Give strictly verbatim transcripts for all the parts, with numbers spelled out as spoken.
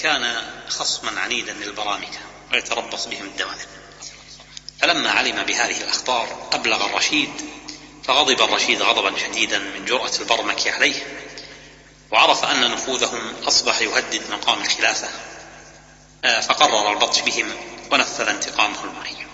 كان خصما عنيدا للبرامكة ويتربص بهم الدوائر، فلما علم بهذه الأخبار أبلغ الرشيد، فغضب الرشيد غضبا شديدا من جرأة البرمكة عليه، وعرف أن نفوذهم أصبح يهدد مقام الخلافة، فقرر البطش بهم ونفذ انتقامه المريع.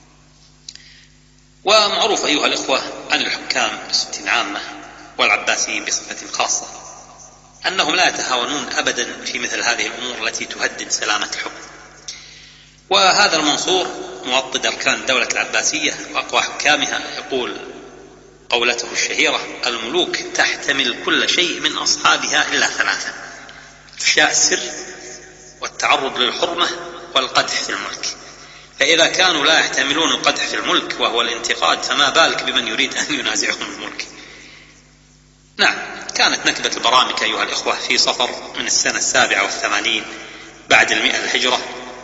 ومعروف أيها الإخوة عن الحكام بصفة عامة والعباسيين بصفة خاصة أنهم لا يتهاونون أبدا في مثل هذه الأمور التي تهدد سلامة الحكم. وهذا المنصور موطد أركان الدولة العباسية وأقوى حكامها يقول قولته الشهيرة: الملوك تحتمل كل شيء من أصحابها إلا ثلاثة: إفشاء السر، والتعرض للحرمة، والقدح في الملك. فإذا كانوا لا يحتملون القدح في الملك وهو الانتقاد، فما بالك بمن يريد أن ينازعهم الملك. نعم، كانت نكبة البرامكة أيها الإخوة في صفر من السنة السابعة والثمانين بعد المئة الهجرة،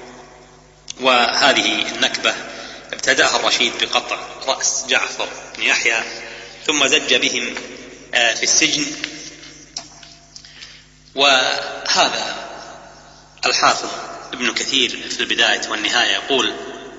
وهذه النكبة ابتدأها الرشيد بقطع رأس جعفر بن يحيى، ثم زج بهم في السجن. وهذا الحافظ ابن كثير في البداية والنهاية يقول: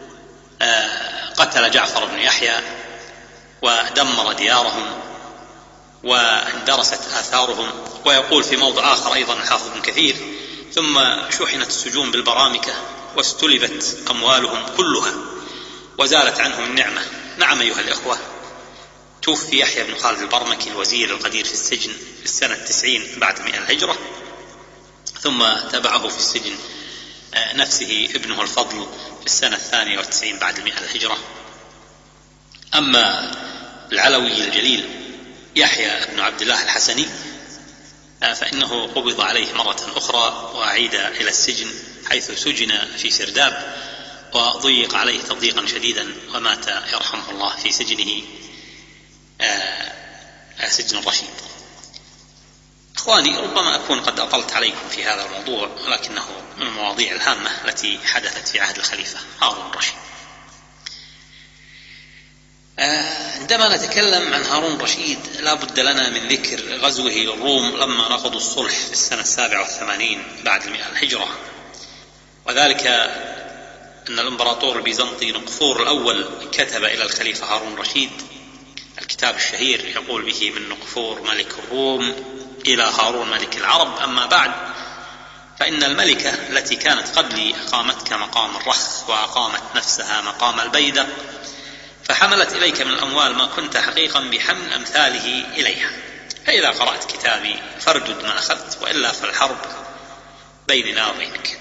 قتل جعفر بن يحيى ودمر ديارهم واندرست آثارهم. ويقول في موضع آخر أيضا الحافظ ابن كثير: ثم شحنت السجون بالبرامكة واستلبت أموالهم كلها وزالت عنهم النعمة. نعم أيها الإخوة، توفي يحيى بن خالد البرمكي الوزير القدير في السجن في السنة التسعين بعد مئة الهجرة، ثم تبعه في السجن نفسه ابنه الفضل في السنة الثانية والتسعين بعد المئة الهجرة. أما العلوي الجليل يحيى بن عبد الله الحسني فإنه قبض عليه مرة أخرى وأعيد إلى السجن، حيث سجن في سرداب وضيق عليه تضييقا شديدا، ومات يرحمه الله في سجنه سجن الرشيد. إخواني، ربما أكون قد أطلت عليكم في هذا الموضوع، ولكنه من المواضيع الهامة التي حدثت في عهد الخليفة هارون الرشيد. عندما نتكلم عن هارون الرشيد لا بد لنا من ذكر غزوه للروم لما نقضوا الصلح في السنة السابعة والثمانين بعد المئة الهجرة، وذلك أن الإمبراطور البيزنطي نقفور الأول كتب إلى الخليفة هارون الرشيد الكتاب الشهير يقول به: من نقفور ملك الروم إلى هارون ملك العرب، أما بعد فإن الملكة التي كانت قبلي أقامتك مقام الرخ وأقامت نفسها مقام البيدق، فحملت إليك من الأموال ما كنت حقيقا بحمل أمثاله إليها، فإذا قرأت كتابي فاردد ما أخذت، وإلا فالحرب بيننا وبينك.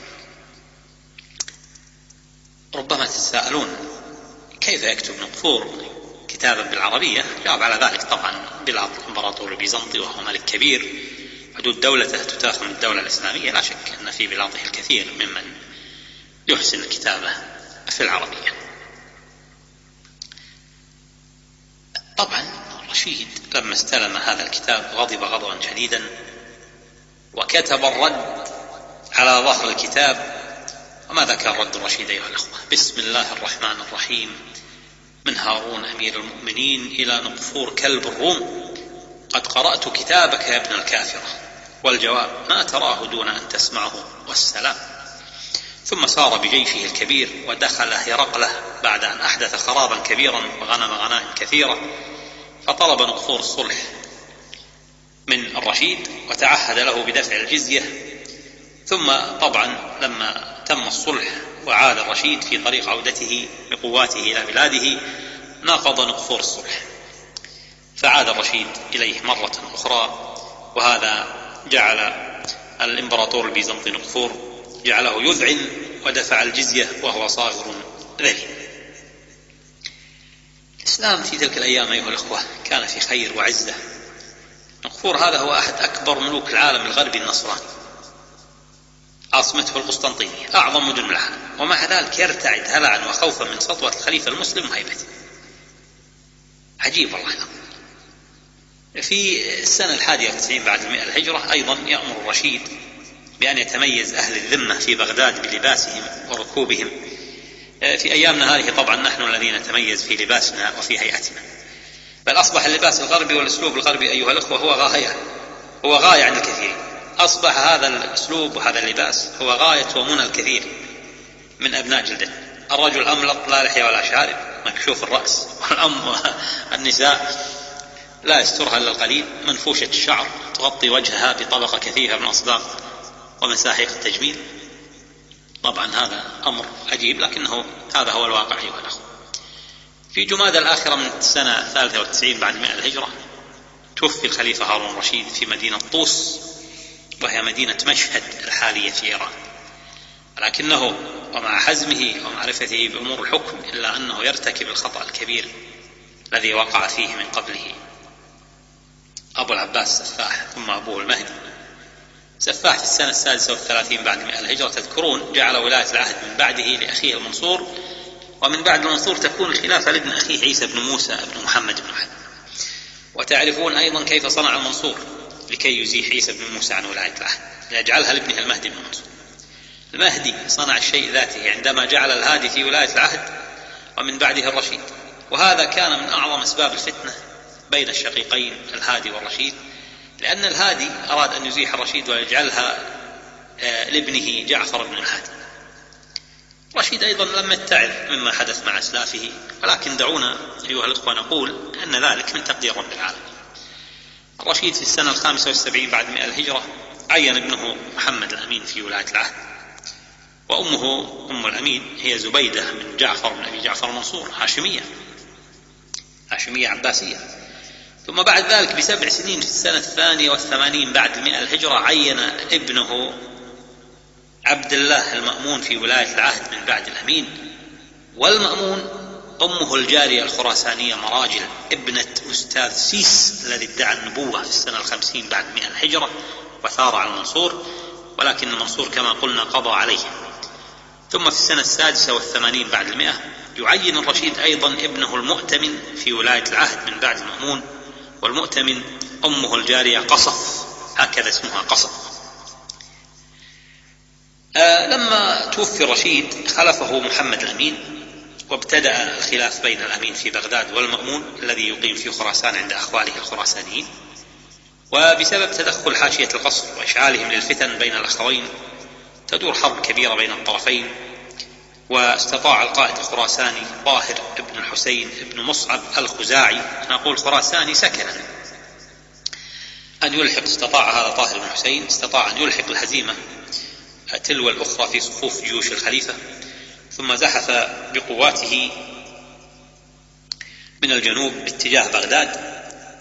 ربما تتساءلون كيف يكتب نقفور كتابا بالعربية؟ جاوب على ذلك طبعا بلاد الإمبراطور البيزنطي وهو ملك كبير، حدود دولته تتاخم الدولة الإسلامية، لا شك أن في بلاده الكثير ممن يحسن الكتابة في العربية. طبعا الرشيد لما استلم هذا الكتاب غضب غضبا شديدا، وكتب الرد على ظهر الكتاب. وماذا كان رد الرشيد أيها الأخوة؟ بسم الله الرحمن الرحيم، من هارون أمير المؤمنين إلى نقفور كلب الروم، قد قرأت كتابك يا ابن الكافرة، والجواب ما تراه دون أن تسمعه، والسلام. ثم سار بجيشه الكبير ودخل هرقله بعد أن أحدث خرابا كبيرا وغنم غنائم كثيرة، فطلب نقفور الصلح من الرشيد وتعهد له بدفع الجزية. ثم طبعا لما تم الصلح وعاد الرشيد في طريق عودته بقواته إلى بلاده، ناقض نقفور الصلح، فعاد الرشيد إليه مرة أخرى، وهذا جعل الإمبراطور البيزنطي نقفور جعله يذعن ودفع الجزية وهو صاغر ذليل. الإسلام في تلك الأيام أيها الأخوة كان في خير وعزة. نقفور هذا هو أحد أكبر ملوك العالم الغربي النصراني، عاصمته القسطنطينية، أعظم مدن العالم، ومع ذلك يرتعد هلعا وخوفا من سطوة الخليفة المسلم وهيبته. عجيب والله. في السنة الحادية والتسعين بعد المئة الهجرة أيضا يأمر الرشيد بأن يتميز أهل الذمة في بغداد بلباسهم وركوبهم. في أيامنا هذه طبعا نحن الذين نتميز في لباسنا وفي هيئتنا، بل أصبح اللباس الغربي والأسلوب الغربي أيها الأخوة هو غاية هو غاية عند الكثيرين. أصبح هذا الأسلوب وهذا اللباس هو غاية ومنى الكثير من أبناء جلده. الرجل أملق لا لحية ولا شارب مكشوف الرأس، والأم النساء لا يسترها إلا القليل، منفوشة الشعر تغطي وجهها بطبقة كثيفة من أصباغ ومساحيق التجميل. طبعا هذا أمر عجيب، لكنه هذا هو الواقع أيها الأخوة. في جمادى الآخرة من السنة الثالثة والتسعين بعد مئة الهجرة توفي الخليفة هارون الرشيد في مدينة طوس، وهي مدينة مشهد الحالية في إيران. لكنه ومع حزمه ومعرفته بأمور الحكم إلا أنه يرتكب الخطأ الكبير الذي وقع فيه من قبله أبو العباس سفاح ثم أبوه المهدي. سفاح في السنة السادسة والثلاثين بعد مئة الهجرة تذكرون جعل ولاية العهد من بعده لأخيه المنصور، ومن بعد المنصور تكون الخلافة لابن أخيه عيسى بن موسى بن محمد بن علي. وتعرفون أيضا كيف صنع المنصور لكي يزيح عيسى بن موسى عن ولاية العهد ليجعلها لابنه المهدي بن منصور. المهدي صنع الشيء ذاته عندما جعل الهادي في ولاية العهد ومن بعده الرشيد، وهذا كان من أعظم أسباب الفتنة بين الشقيقين الهادي والرشيد، لأن الهادي أراد أن يزيح الرشيد ويجعلها لابنه جعفر بن الهادي. رشيد أيضا لم يتعظ مما حدث مع أسلافه، ولكن دعونا أيها الأخوة نقول أن ذلك من تقدير رب العالمين. الرشيد في السنة الخامسة والسبعين بعد مئة الهجرة عين ابنه محمد الأمين في ولاية العهد، وأمه أم الأمين هي زبيدة بن جعفر بن أبي جعفر المنصور، هاشمية هاشمية عباسية. ثم بعد ذلك بسبع سنين في السنة الثانية والثمانين بعد مئة الهجرة عين ابنه عبد الله المأمون في ولاية العهد من بعد الأمين. والمأمون أمه الجارية الخراسانية مراجل ابنة أستاذ سيس الذي ادعى النبوة في السنة الخمسين بعد مئة الهجرة وثار على المنصور، ولكن المنصور كما قلنا قضى عليه. ثم في السنة السادسة والثمانين بعد المئة يعين الرشيد أيضا ابنه المؤتمن في ولاية العهد من بعد المأمون، والمؤتمن أمه الجارية قصف، هكذا اسمها قصف. آه لما توفي الرشيد خلفه محمد الأمين، وابتدأ الخلاف بين الأمين في بغداد والمأمون الذي يقيم في خراسان عند أخواله الخراسانيين. وبسبب تدخل حاشية القصر وإشعالهم للفتن بين الأخوين تدور حرب كبيرة بين الطرفين. واستطاع القائد الخراساني طاهر بن الحسين بن مصعب الخزاعي، نقول خراساني سكنا، أن يلحق استطاع هذا طاهر بن الحسين استطاع أن يلحق الهزيمة تلو الأخرى في صفوف جيوش الخليفة، ثم زحف بقواته من الجنوب باتجاه بغداد.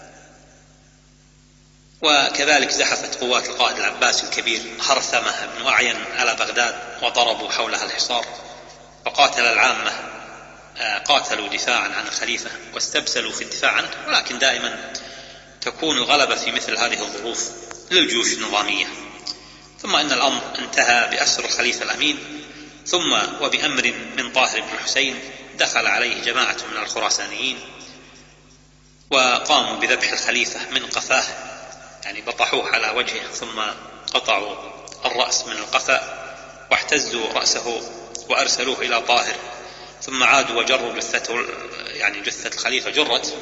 وكذلك زحفت قوات القائد العباسي الكبير هرثمة بن أعين على بغداد وضربوا حولها الحصار، وقاتل العامة قاتلوا دفاعا عن الخليفة واستبسلوا في الدفاع عنه. ولكن دائما تكون الغلبة في مثل هذه الظروف للجيوش النظامية. ثم إن الأمر انتهى بأسر الخليفة الأمين، ثم وبأمر من طاهر بن الحسين دخل عليه جماعة من الخراسانيين وقاموا بذبح الخليفة من قفاه، يعني بطحوه على وجهه ثم قطعوا الرأس من القفاء واحتزوا رأسه وأرسلوه إلى طاهر، ثم عادوا وجروا جثته، يعني جثة الخليفة جرت،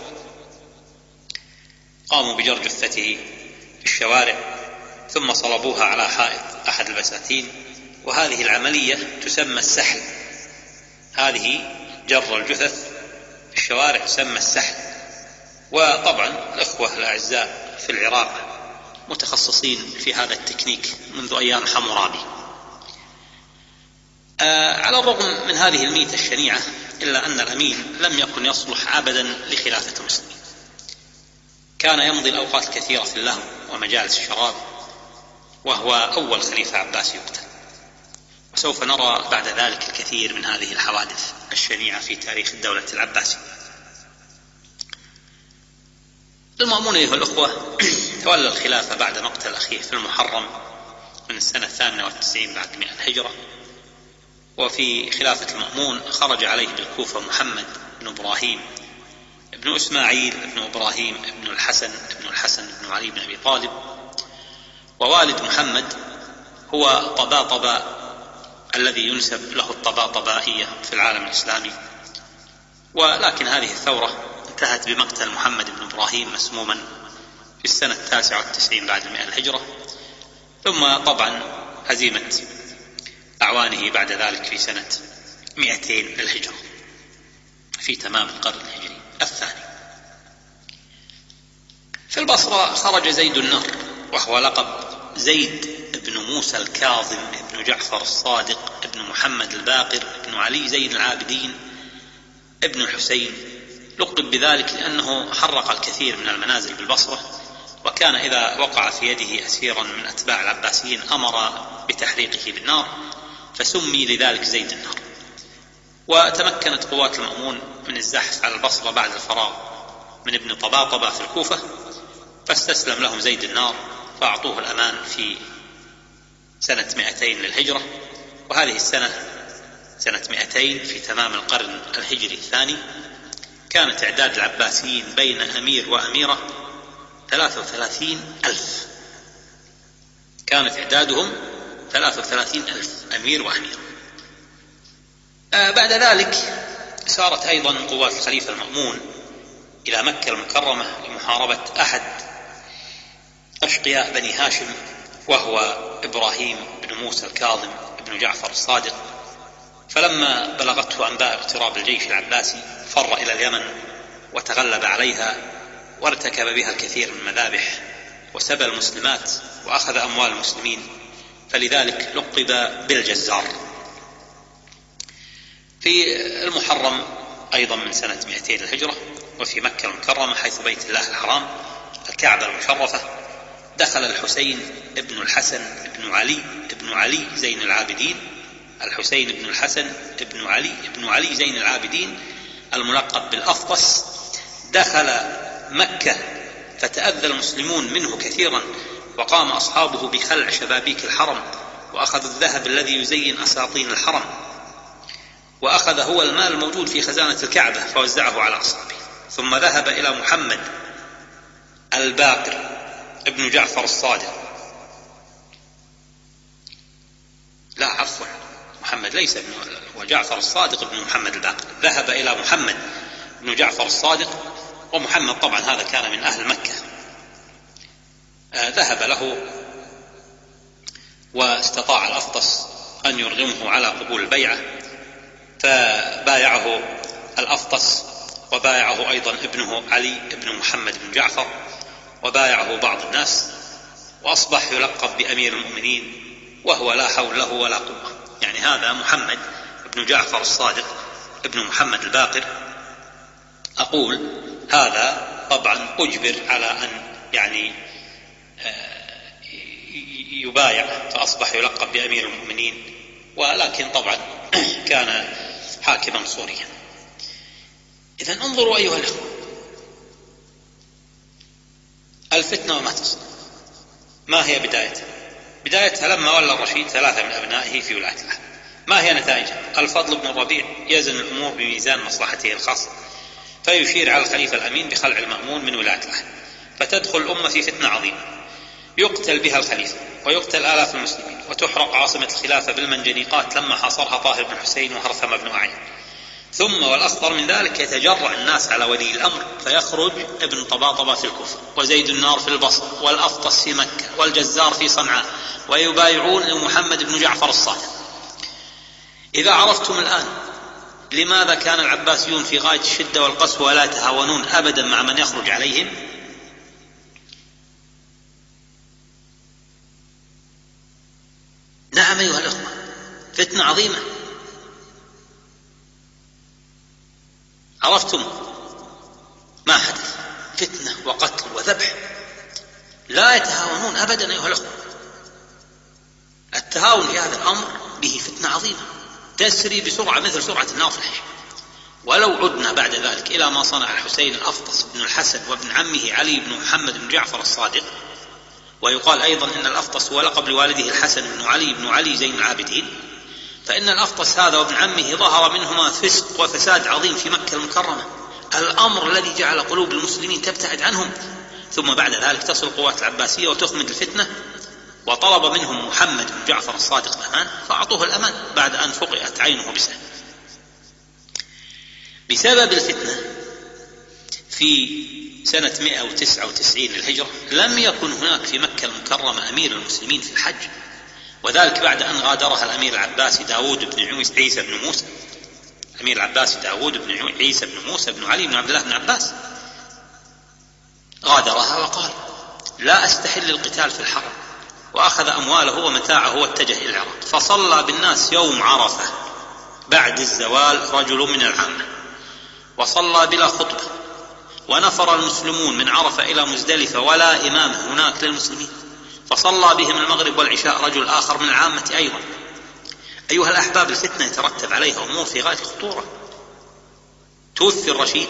قاموا بجر جثته في الشوارع ثم صلبوها على حائط أحد البساتين. وهذه العملية تسمى السحل، هذه جر الجثث في الشوارع تسمى السحل. وطبعا الأخوة الأعزاء في العراق متخصصين في هذا التكنيك منذ أيام حمورابي. آه على الرغم من هذه الميتة الشنيعة إلا أن الأمين لم يكن يصلح أبدا لخلافة المسلمين، كان يمضي الأوقات الكثيرة في اللهو ومجالس الشراب، وهو أول خليفة عباسي يقتل. وسوف نرى بعد ذلك الكثير من هذه الحوادث الشنيعة في تاريخ الدولة العباسية. المأمون أيها الأخوة تولى الخلافة بعد مقتل أخيه في المحرم من السنة الثامنة والتسعين بعد مئة الهجرة. وفي خلافة المأمون خرج عليه بالكوفة محمد بن إبراهيم ابن إسماعيل ابن إبراهيم ابن الحسن ابن الحسن ابن علي بن أبي طالب. ووالد محمد هو طباطباء الذي ينسب له الطباطبائية في العالم الإسلامي. ولكن هذه الثورة انتهت بمقتل محمد بن إبراهيم مسموما في السنة التاسعة والتسعين بعد مئة الهجرة. ثم طبعا هزيمة أعوانه بعد ذلك في سنة مئتين للهجرة في تمام القرن الهجري الثاني. في البصرة خرج زيد النار، وهو لقب زيد بن موسى الكاظم بن جعفر الصادق بن محمد الباقر بن علي زين العابدين ابن الحسين. لقب بذلك لأنه حرق الكثير من المنازل بالبصرة، وكان إذا وقع في يده أسيرا من أتباع العباسيين أمر بتحريقه بالنار، فسمي لذلك زيد النار. وتمكنت قوات المأمون من الزحف على البصرة بعد الفراغ من ابن طباطبة في الكوفة، فاستسلم لهم زيد النار فأعطوه الأمان في سنة مئتين للهجرة. وهذه السنة سنة مئتين في تمام القرن الهجري الثاني كان تعداد العباسيين بين أمير وأميرة ثلاثة وثلاثين ألف، كان تعدادهم ثلاثة وثلاثين ألف أمير وأميرة. آه بعد ذلك سارت أيضا قوات الخليفة المأمون إلى مكة المكرمة لمحاربة أحد أشقياء بني هاشم، وهو إبراهيم بن موسى الكاظم بن جعفر الصادق. فلما بلغته أنباء اقتراب الجيش العباسي فر إلى اليمن وتغلب عليها، وارتكب بها الكثير من المذابح وسبى المسلمات وأخذ أموال المسلمين، فلذلك لقب بالجزار. في المحرم أيضا من سنة مئتين الهجرة وفي مكة المكرمة حيث بيت الله الحرام الكعبة المشرفة، دخل الحسين ابن الحسن ابن علي ابن علي زين العابدين، الحسين ابن الحسن ابن علي ابن علي زين العابدين الملقب بالأفطس، دخل مكة فتأذى المسلمون منه كثيرا، وقام أصحابه بخلع شبابيك الحرم، وأخذ الذهب الذي يزين أساطين الحرم، وأخذ هو المال الموجود في خزانة الكعبة فوزعه على أصحابه. ثم ذهب إلى محمد الباقر ابن جعفر الصادق، لا عفوا محمد ليس ابن وجعفر الصادق ابن محمد الباقر، ذهب إلى محمد ابن جعفر الصادق، ومحمد طبعا هذا كان من أهل مكة. آه ذهب له واستطاع الأفطس أن يرغمه على قبول البيعة، فبايعه الأفطس وبايعه أيضا ابنه علي ابن محمد بن جعفر، وبايعه بعض الناس، وأصبح يلقب بأمير المؤمنين وهو لا حول له ولا قوة. يعني هذا محمد بن جعفر الصادق ابن محمد الباقر، أقول هذا طبعا أجبر على أن يعني يبايع فأصبح يلقب بأمير المؤمنين، ولكن طبعا كان حاكما صوريا. إذن انظروا أيها الأخوة، الفتنة وما تصل، ما هي بدايتها؟ بدايتها لما ولى الرشيد ثلاثة من أبنائه في ولاية الأهل. ما هي نتائجها؟ الفضل بن الربيع يزن الأمور بميزان مصلحته الخاصة، فيشير على الخليفة الأمين بخلع المأمون من ولاية الأهل، فتدخل الأمة في فتنة عظيمة يقتل بها الخليفة ويقتل آلاف المسلمين، وتحرق عاصمة الخلافة بالمنجنيقات لما حاصرها طاهر بن حسين وهرثم بن أعين. ثم والأخطر من ذلك يتجرع الناس على ولي الأمر، فيخرج ابن طباطبة في الكوفة، وزيد النار في البصرة، والأفطس في مكة، والجزار في صنعاء، ويبايعون لمحمد بن جعفر الصادق. إذا عرفتم الآن لماذا كان العباسيون في غاية الشدة والقسوة ولا يتهاونون أبدا مع من يخرج عليهم، نعم أيها الأخوة، فتنة عظيمة. عرفتم ما حدث؟ فتنة وقتل وذبح، لا يتهاونون أبدا أيها الأخوة. التهاون في هذا الأمر به فتنة عظيمة تسري بسرعة مثل سرعة النافح. ولو عدنا بعد ذلك إلى ما صنع الحسين الأفطس بن الحسن وابن عمه علي بن محمد بن جعفر الصادق، ويقال أيضا إن الأفطس هو لقب لوالده الحسن بن علي بن علي زين العابدين، فإن الأفطس هذا وابن عمه ظهر منهما فسق وفساد عظيم في مكة المكرمة، الأمر الذي جعل قلوب المسلمين تبتعد عنهم. ثم بعد ذلك تصل القوات العباسية وتخمد الفتنة، وطلب منهم محمد بن جعفر الصادق الأمان فأعطوه الأمان بعد أن فقئت عينه بسهم. بسبب الفتنة في سنة مئة وتسعة وتسعين للهجرة لم يكن هناك في مكة المكرمة أمير المسلمين في الحج، وذلك بعد أن غادرها الأمير العباسي داود بن عيسى بن موسى، الأمير العباسي داود بن عيسى بن موسى بن علي بن عبد الله بن عباس غادرها وقال لا أستحل القتال في الحرم، وأخذ أمواله ومتاعه واتجه إلى العراق. فصلى بالناس يوم عرفة بعد الزوال رجل من العامة، وصلى بلا خطبة، ونفر المسلمون من عرفة إلى مزدلفة ولا إمام هناك للمسلمين، فصلى بهم المغرب والعشاء رجل آخر من العامة أيضا. أيها الأحباب، الفتنة يترتب عليها أمور في غاية الخطورة. توفي الرشيد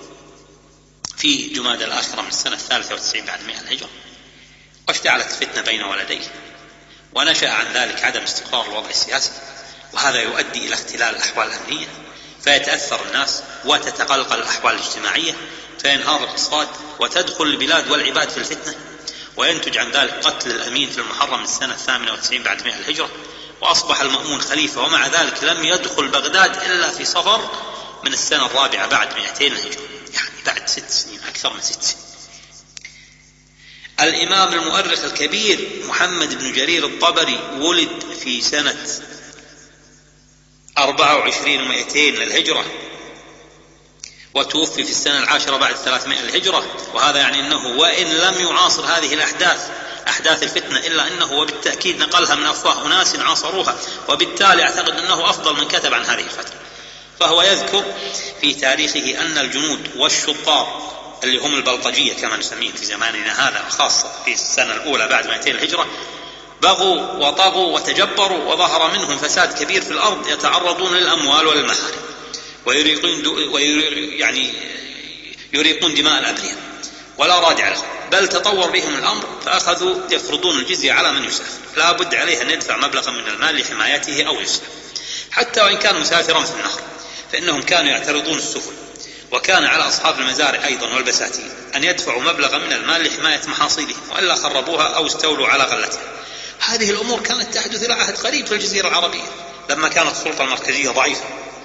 في جمادى الآخرة من السنة الثالثة والتسعين بعد مئة الهجرة، واشتعلت الفتنة بين ولديه، ونشأ عن ذلك عدم استقرار الوضع السياسي، وهذا يؤدي إلى اختلال الأحوال الأمنية، فيتأثر الناس وتتقلقل الأحوال الاجتماعية، فينهار الاقتصاد، وتدخل البلاد والعباد في الفتنة، وينتج عن ذلك قتل الأمين في المحرم من السنة الثامنة والتسعين بعد مئة الهجرة، وأصبح المأمون خليفة، ومع ذلك لم يدخل بغداد إلا في صفر من السنة الرابعة بعد مئتين الهجرة، يعني بعد ست سنين، أكثر من ست سنين. الإمام المؤرخ الكبير محمد بن جرير الطبري ولد في سنة أربعة وعشرين ومئتين للهجرة، وتوفي في السنة العاشرة بعد ثلاثمائة الهجرة، وهذا يعني أنه وإن لم يعاصر هذه الأحداث أحداث الفتنة إلا أنه وبالتأكيد نقلها من أفواه أناس عاصروها، وبالتالي أعتقد أنه أفضل من كتب عن هذه الفترة. فهو يذكر في تاريخه أن الجنود والشطار اللي هم البلطجية كما نسميهم في زماننا هذا، خاصة في السنة الأولى بعد مئتين الهجرة، بغوا وطغوا وتجبروا، وظهر منهم فساد كبير في الأرض، يتعرضون للأموال والمحارم، ويريقون يعني يريقون دماء الأبرياء ولا رادع لهم، بل تطور بهم الأمر فأخذوا يفرضون الجزية على من يسافر، لا بد عليه أن يدفع مبلغا من المال لحمايته أو يسلم، حتى وإن كان مسافرا في النهر، فإنهم كانوا يعترضون السفن، وكان على أصحاب المزارع أيضا والبساتين أن يدفعوا مبلغا من المال لحماية محاصيلهم، وإلا خربوها أو استولوا على غلتها. هذه الأمور كانت تحدث إلى عهد قريب في الجزيرة العربية لما كانت السلطة المركزية ضعيفة.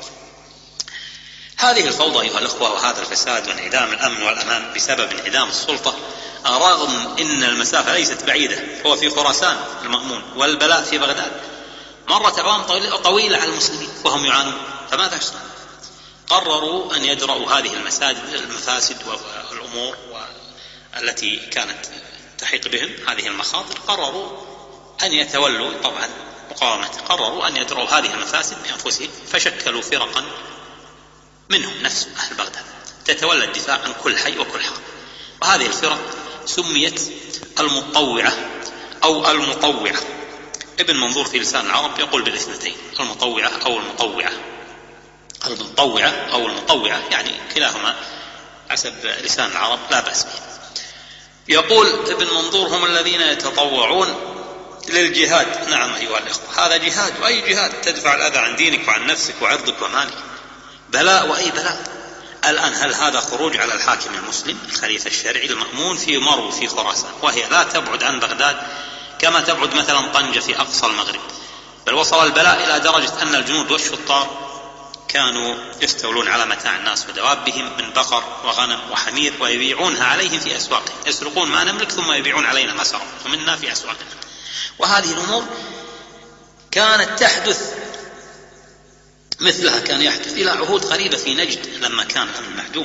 هذه الفوضى أيها الأخوة وهذا الفساد وانعدام الأمن والأمان بسبب انعدام السلطة، رغم أن المسافة ليست بعيدة، هو في خراسان المأمون والبلاء في بغداد، مرت أعوام طويلة على المسلمين وهم يعانون، فماذا يصنع؟ قرروا أن يدرأوا هذه المفاسد والأمور التي كانت تحيق بهم هذه المخاطر، قرروا أن يتولوا طبعا مقاومته، قرروا أن يدرأوا هذه المفاسد بأنفسهم، فشكلوا فرقا منهم نفس أهل بغداد تتولى الدفاع عن كل حي وكل حق، وهذه الفرق سميت المطوعة أو المطوعة. ابن منظور في لسان العرب يقول بالاثنتين، المطوعة أو المطوعة، المطوعة أو المطوعة يعني كلاهما حسب لسان العرب لا بأس به. يقول ابن منظور هم الذين يتطوعون للجهاد. نعم أيها الأخوة، هذا جهاد، وأي جهاد؟ تدفع الأذى عن دينك وعن نفسك وعرضك ومالك، بلاء وأي بلاء. الآن هل هذا خروج على الحاكم المسلم الخليفة الشرعي المأمون في مرو في خراسان، وهي لا تبعد عن بغداد كما تبعد مثلا طنجة في أقصى المغرب، بل وصل البلاء إلى درجة أن الجنود والشطار كانوا يستولون على متاع الناس ودوابهم من بقر وغنم وحمير، ويبيعونها عليهم في أسواقهم، يسرقون ما نملك ثم يبيعون علينا ما سرقوا منا في أسواقنا. وهذه الأمور كانت تحدث، مثلها كان يحدث إلى عهود قريبة في نجد لما كان الأمن معدوم.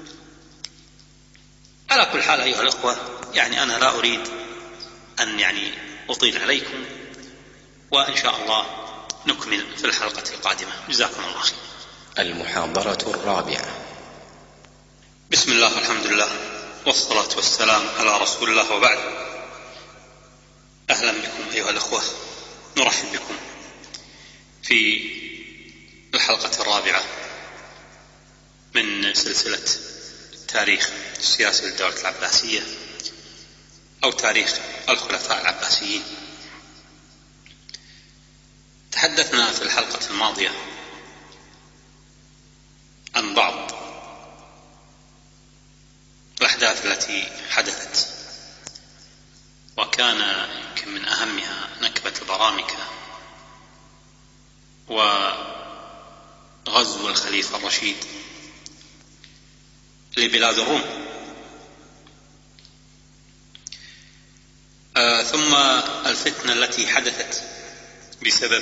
على كل حال أيها الأخوة، يعني أنا لا أريد أن يعني أطيل عليكم، وإن شاء الله نكمل في الحلقة القادمة. جزاكم الله خير. المحاضرة الرابعة. بسم الله والحمد لله والصلاة والسلام على رسول الله، وبعد. أهلا بكم أيها الأخوة، نرحب بكم في الحلقة الرابعة من سلسلة تاريخ السياسي للدولة العباسية أو تاريخ الخلفاء العباسيين. تحدثنا في الحلقة الماضية عن بعض الأحداث التي حدثت، وكان يمكن من أهمها نكبة البرامكة وغزو الخليفة الرشيد لبلاد الروم ثم الفتنة التي حدثت بسبب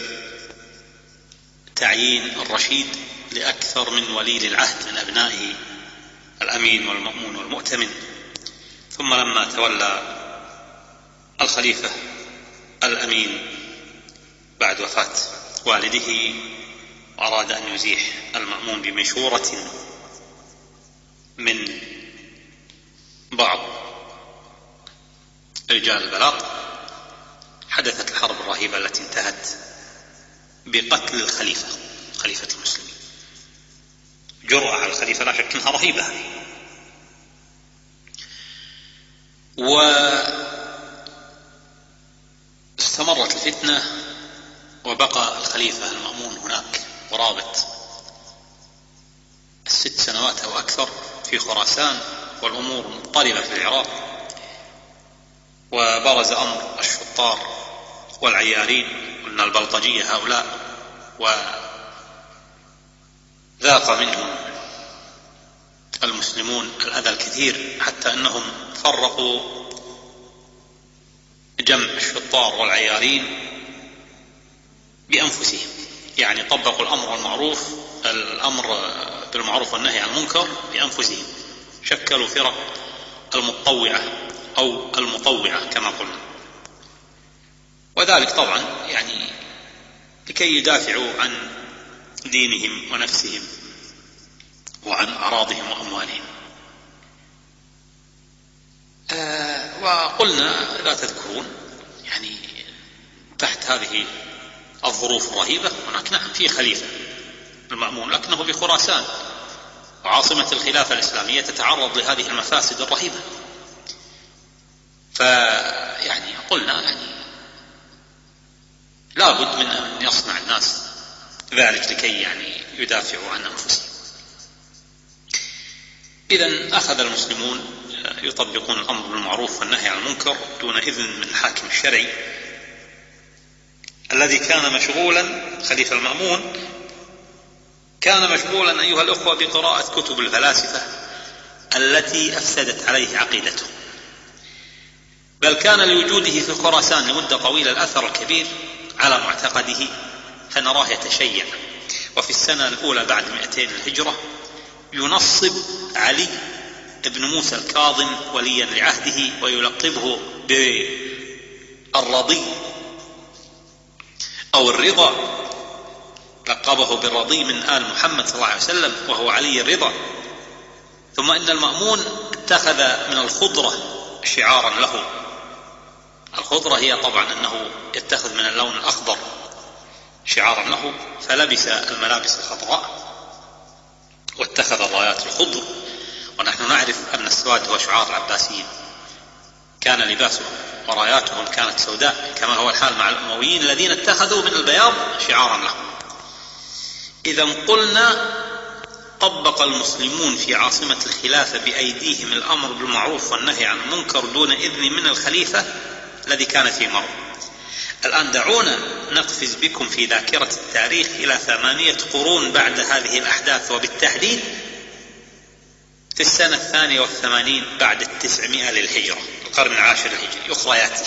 تعيين الرشيد لأكثر من ولي العهد من أبنائه الأمين والمأمون والمؤتمن. ثم لما تولى الخليفة الأمين بعد وفاة والده وأراد أن يزيح المأمون بمشورة من بعض رجال البلاط، حدثت الحرب الرهيبة التي انتهت بقتل الخليفة خليفة المسلمين. جرأة على الخليفة لا شك أنها رهيبة. واستمرت الفتنة وبقى الخليفة المأمون هناك قرابة الست سنوات أو أكثر في خراسان، والأمور مضطربة في العراق. وبرز أمر الشطار والعيارين، قلنا البلطجية هؤلاء، وذاق منهم المسلمون الأذى الكثير، حتى أنهم فرقوا جمع الشطار والعيارين بأنفسهم، يعني طبقوا الأمر والمعروف الأمر بالمعروف والنهي عن المنكر بأنفسهم، شكلوا فرق المتطوعة أو المطوعة كما قلنا. وذلك طبعا يعني لكي يدافعوا عن دينهم ونفسهم وعن أراضهم وأموالهم. آه وقلنا لا تذكرون يعني تحت هذه الظروف الرهيبة هناك نعم في خليفة المأمون، لكنه بخراسان، وعاصمة الخلافة الإسلامية تتعرض لهذه المفاسد الرهيبة. فيعني قلنا يعني لا بد من أن يصنع الناس ذلك لكي يعني يدافعوا عن أنفسهم. إذن أخذ المسلمون يطبقون الأمر بالمعروف والنهي عن المنكر دون إذن من الحاكم الشرعي الذي كان مشغولا. خليفة المأمون كان مشغولا أيها الأخوة بقراءة كتب الفلاسفة التي أفسدت عليه عقيدته، بل كان لوجوده في خراسان لمدة طويلة الأثر الكبير على معتقده، فنراه يتشيع. وفي السنة الأولى بعد مئتين الهجرة ينصب علي ابن موسى الكاظم وليا لعهده ويلقبه بالرضي أو الرضا، لقبه بالرضي من آل محمد صلى الله عليه وسلم وهو علي الرضا. ثم إن المأمون اتخذ من الخضرة شعارا له. الخضرة هي طبعا أنه يتخذ من اللون الأخضر شعارا له، فلبس الملابس الخضراء واتخذ الرايات الخضر. ونحن نعرف أن السواد هو شعار العباسيين، كان لباسهم وراياتهم كانت سوداء كما هو الحال مع الأمويين الذين اتخذوا من البياض شعارا لهم. إذا قلنا طبق المسلمون في عاصمة الخلافة بأيديهم الأمر بالمعروف والنهي عن المنكر دون إذن من الخليفة الذي كان في مرض. الآن دعونا نقفز بكم في ذاكرة التاريخ إلى ثمانية قرون بعد هذه الأحداث، وبالتحديد في السنة الثانية والثمانين بعد التسعمائة للهجرة، القرن العاشر الهجري، أخرياته.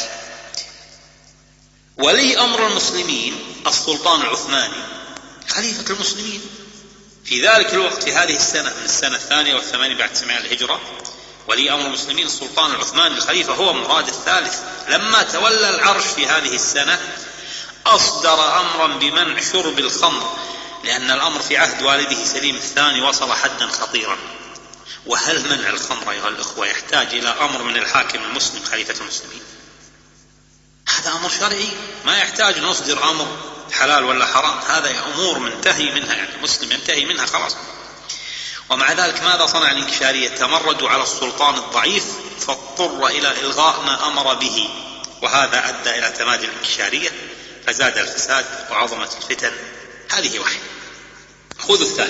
ولي أمر المسلمين السلطان العثماني خليفة المسلمين في ذلك الوقت، في هذه السنة من السنة الثانية والثمانين بعد تسعمائة للهجرة، ولي أمر المسلمين السلطان العثماني الخليفة هو مراد الثالث، لما تولى العرش في هذه السنة أصدر أمرا بمنع شرب الخمر، لأن الأمر في عهد والده سليم الثاني وصل حدا خطيرا. وهل منع الخمر أيها الأخوة يحتاج إلى أمر من الحاكم المسلم خليفة المسلمين؟ هذا أمر شرعي ما يحتاج نصدر أمر حلال ولا حرام، هذا أمور منتهي منها، يعني المسلم ينتهي منها خلاص. ومع ذلك ماذا صنع الانكشارية؟ تمردوا على السلطان الضعيف فاضطر إلى إلغاء ما أمر به، وهذا أدى إلى تمادي الانكشارية فزاد الفساد وعظمت الفتن. هذه واحدة. خذوا الثاني.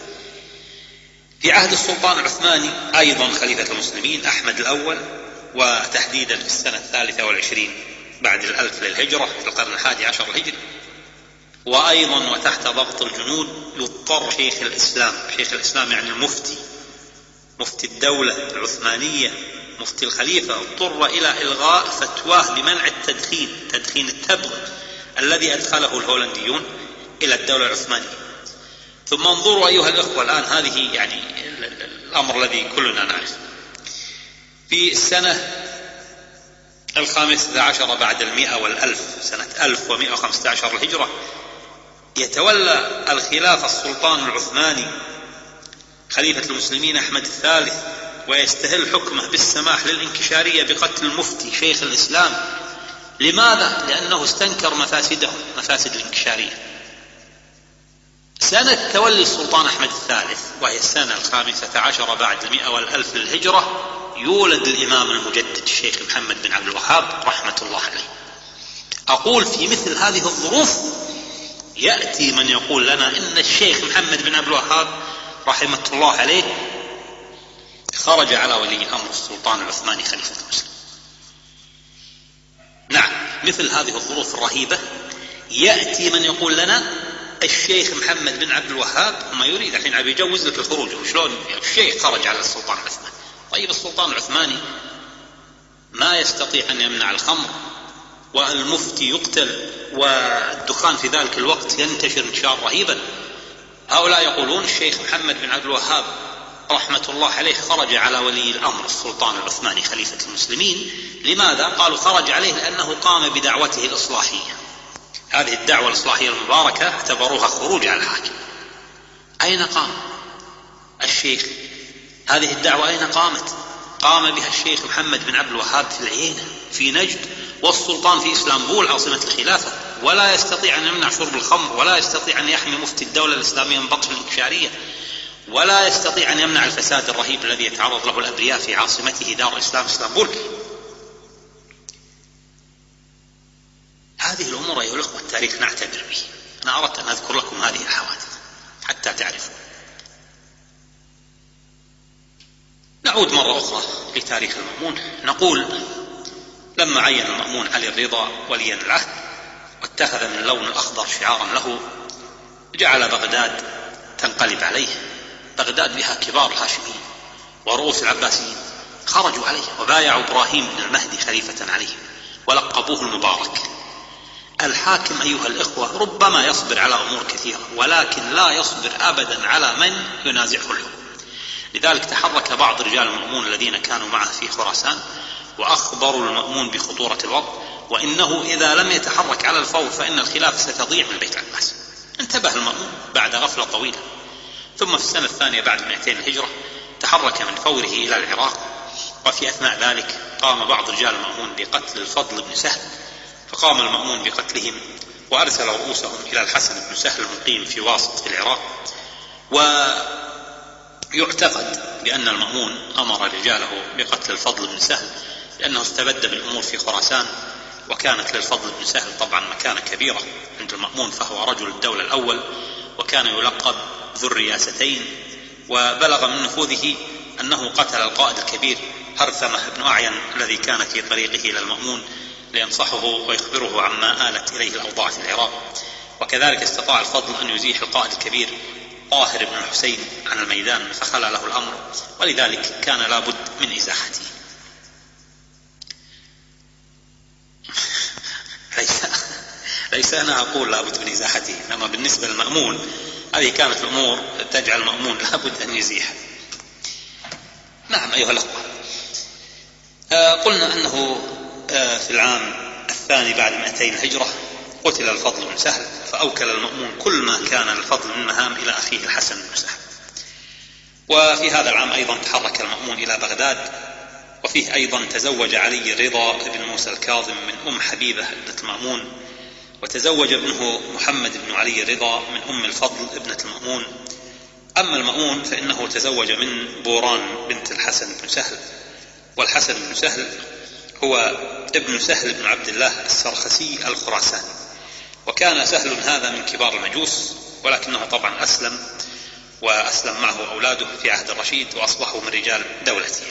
في عهد السلطان العثماني أيضا خليفة المسلمين أحمد الأول، وتحديدا في السنة الثالثة والعشرين بعد الألف للهجرة في القرن الحادي عشر الهجري. وأيضا وتحت ضغط الجنود يضطر شيخ الإسلام، شيخ الإسلام يعني المفتي، مفتي الدولة العثمانية مفتي الخليفة اضطر إلى إلغاء فتواه بمنع التدخين، تدخين التبغ الذي أدخله الهولنديون إلى الدولة العثمانية. ثم انظروا أيها الأخوة الآن، هذه يعني الأمر الذي كلنا نعرف. في السنة الخامسة عشر بعد المئة والألف، سنة ألف ومئة وخمسة عشر الهجرة، يتولى الخلافة السلطان العثماني خليفة المسلمين أحمد الثالث، ويستهل حكمه بالسماح للإنكشارية بقتل المفتي شيخ الإسلام. لماذا؟ لأنه استنكر مفاسده، مفاسد الإنكشارية. سنة تولي السلطان أحمد الثالث، وهي السنة الخامسة عشر بعد المئة والألف للهجرة، يولد الإمام المجدد الشيخ محمد بن عبد الوهاب رحمة الله عليه. أقول في مثل هذه الظروف يأتي من يقول لنا إن الشيخ محمد بن عبد الوهاب رحمة الله عليه خرج على ولي أمر السلطان العثماني خليفة المسلمين. نعم، مثل هذه الظروف الرهيبة يأتي من يقول لنا الشيخ محمد بن عبد الوهاب ما يريد الحين عم يجوز لك الخروج، وشلون الشيخ خرج على السلطان العثماني؟ طيب السلطان العثماني ما يستطيع أن يمنع الخمر، والمفتي يقتل، والدخان في ذلك الوقت ينتشر انتشار رهيبا. هؤلاء يقولون الشيخ محمد بن عبد الوهاب رحمة الله عليه خرج على ولي الأمر السلطان العثماني خليفة المسلمين. لماذا؟ قالوا خرج عليه لأنه قام بدعوته الإصلاحية. هذه الدعوة الإصلاحية المباركة اعتبروها خروج على الحاكم. أين قام الشيخ؟ هذه الدعوة أين قامت؟ قام بها الشيخ محمد بن عبد الوهاب في العينة في نجد، والسلطان في إسلامبول عاصمة الخلافة، ولا يستطيع أن يمنع شرب الخمر، ولا يستطيع أن يحمي مفتي الدولة الإسلامية من بطش الإنكشارية، ولا يستطيع أن يمنع الفساد الرهيب الذي يتعرض له الأبرياء في عاصمته دار الإسلام إسلامبول. هذه الأمور أيها الأخوة التاريخ نعتبر به. أنا أردت أن أذكر لكم هذه الحوادث حتى تعرفوا. نعود مرة أخرى لتاريخ المأمون. نقول لما عين المأمون علي الرضا وليا العهد واتخذ من اللون الأخضر شعارا له، جعل بغداد تنقلب عليه. بغداد بها كبار الهاشميين ورؤوس العباسيين، خرجوا عليه وبايعوا إبراهيم بن المهدي خليفة عليه ولقبوه المبارك. الحاكم أيها الإخوة ربما يصبر على أمور كثيرة، ولكن لا يصبر أبدا على من ينازعه الحكم. لذلك تحرك بعض رجال المأمون الذين كانوا معه في خراسان وأخبروا المأمون بخطورة الوضع، وإنه إذا لم يتحرك على الفور فإن الخلافة ستضيع من بيت العباس. انتبه المأمون بعد غفلة طويلة. ثم في السنة الثانية بعد مئتين الهجرة تحرك من فوره إلى العراق، وفي أثناء ذلك قام بعض رجال المأمون بقتل الفضل بن سهل، فقام المأمون بقتلهم وأرسل رؤوسهم إلى الحسن بن سهل المقيم في واسط في العراق. ويعتقد بأن المأمون أمر رجاله بقتل الفضل بن سهل لأنه استبد بالأمور في خراسان، وكانت للفضل بن سهل طبعا مكانة كبيرة عند المأمون، فهو رجل الدولة الأول وكان يلقب ذو الرياستين. وبلغ من نفوذه أنه قتل القائد الكبير هرثمة بن أعين الذي كان في طريقه إلى المأمون لينصحه ويخبره عما آلت إليه الأوضاع في العراق. وكذلك استطاع الفضل أن يزيح القائد الكبير طاهر بن الحسين عن الميدان، فخلى له الأمر، ولذلك كان لابد من إزاحته. ليس, ليس أنا أقول لابد من إزاحته، إنما بالنسبة للمأمون هذه كانت الأمور تجعل المأمون لابد أن يزيح. نعم أيها الأخوة، آه قلنا أنه آه في العام الثاني بعد مئتين الهجرة قتل الفضل بن سهل، فأوكل المأمون كل ما كان الفضل من مهام إلى أخيه الحسن بن سهل. وفي هذا العام أيضا تحرك المأمون إلى بغداد، وفيه أيضا تزوج علي الرضا بن موسى الكاظم من أم حبيبة ابنة المأمون، وتزوج ابنه محمد بن علي الرضا من أم الفضل ابنة المأمون. أما المأمون فإنه تزوج من بوران بنت الحسن بن سهل، والحسن بن سهل هو ابن سهل بن عبد الله السرخسي الخراساني، وكان سهل هذا من كبار المجوس، ولكنه طبعا أسلم، وأسلم معه أولاده في عهد الرشيد وأصبحوا من رجال دولته.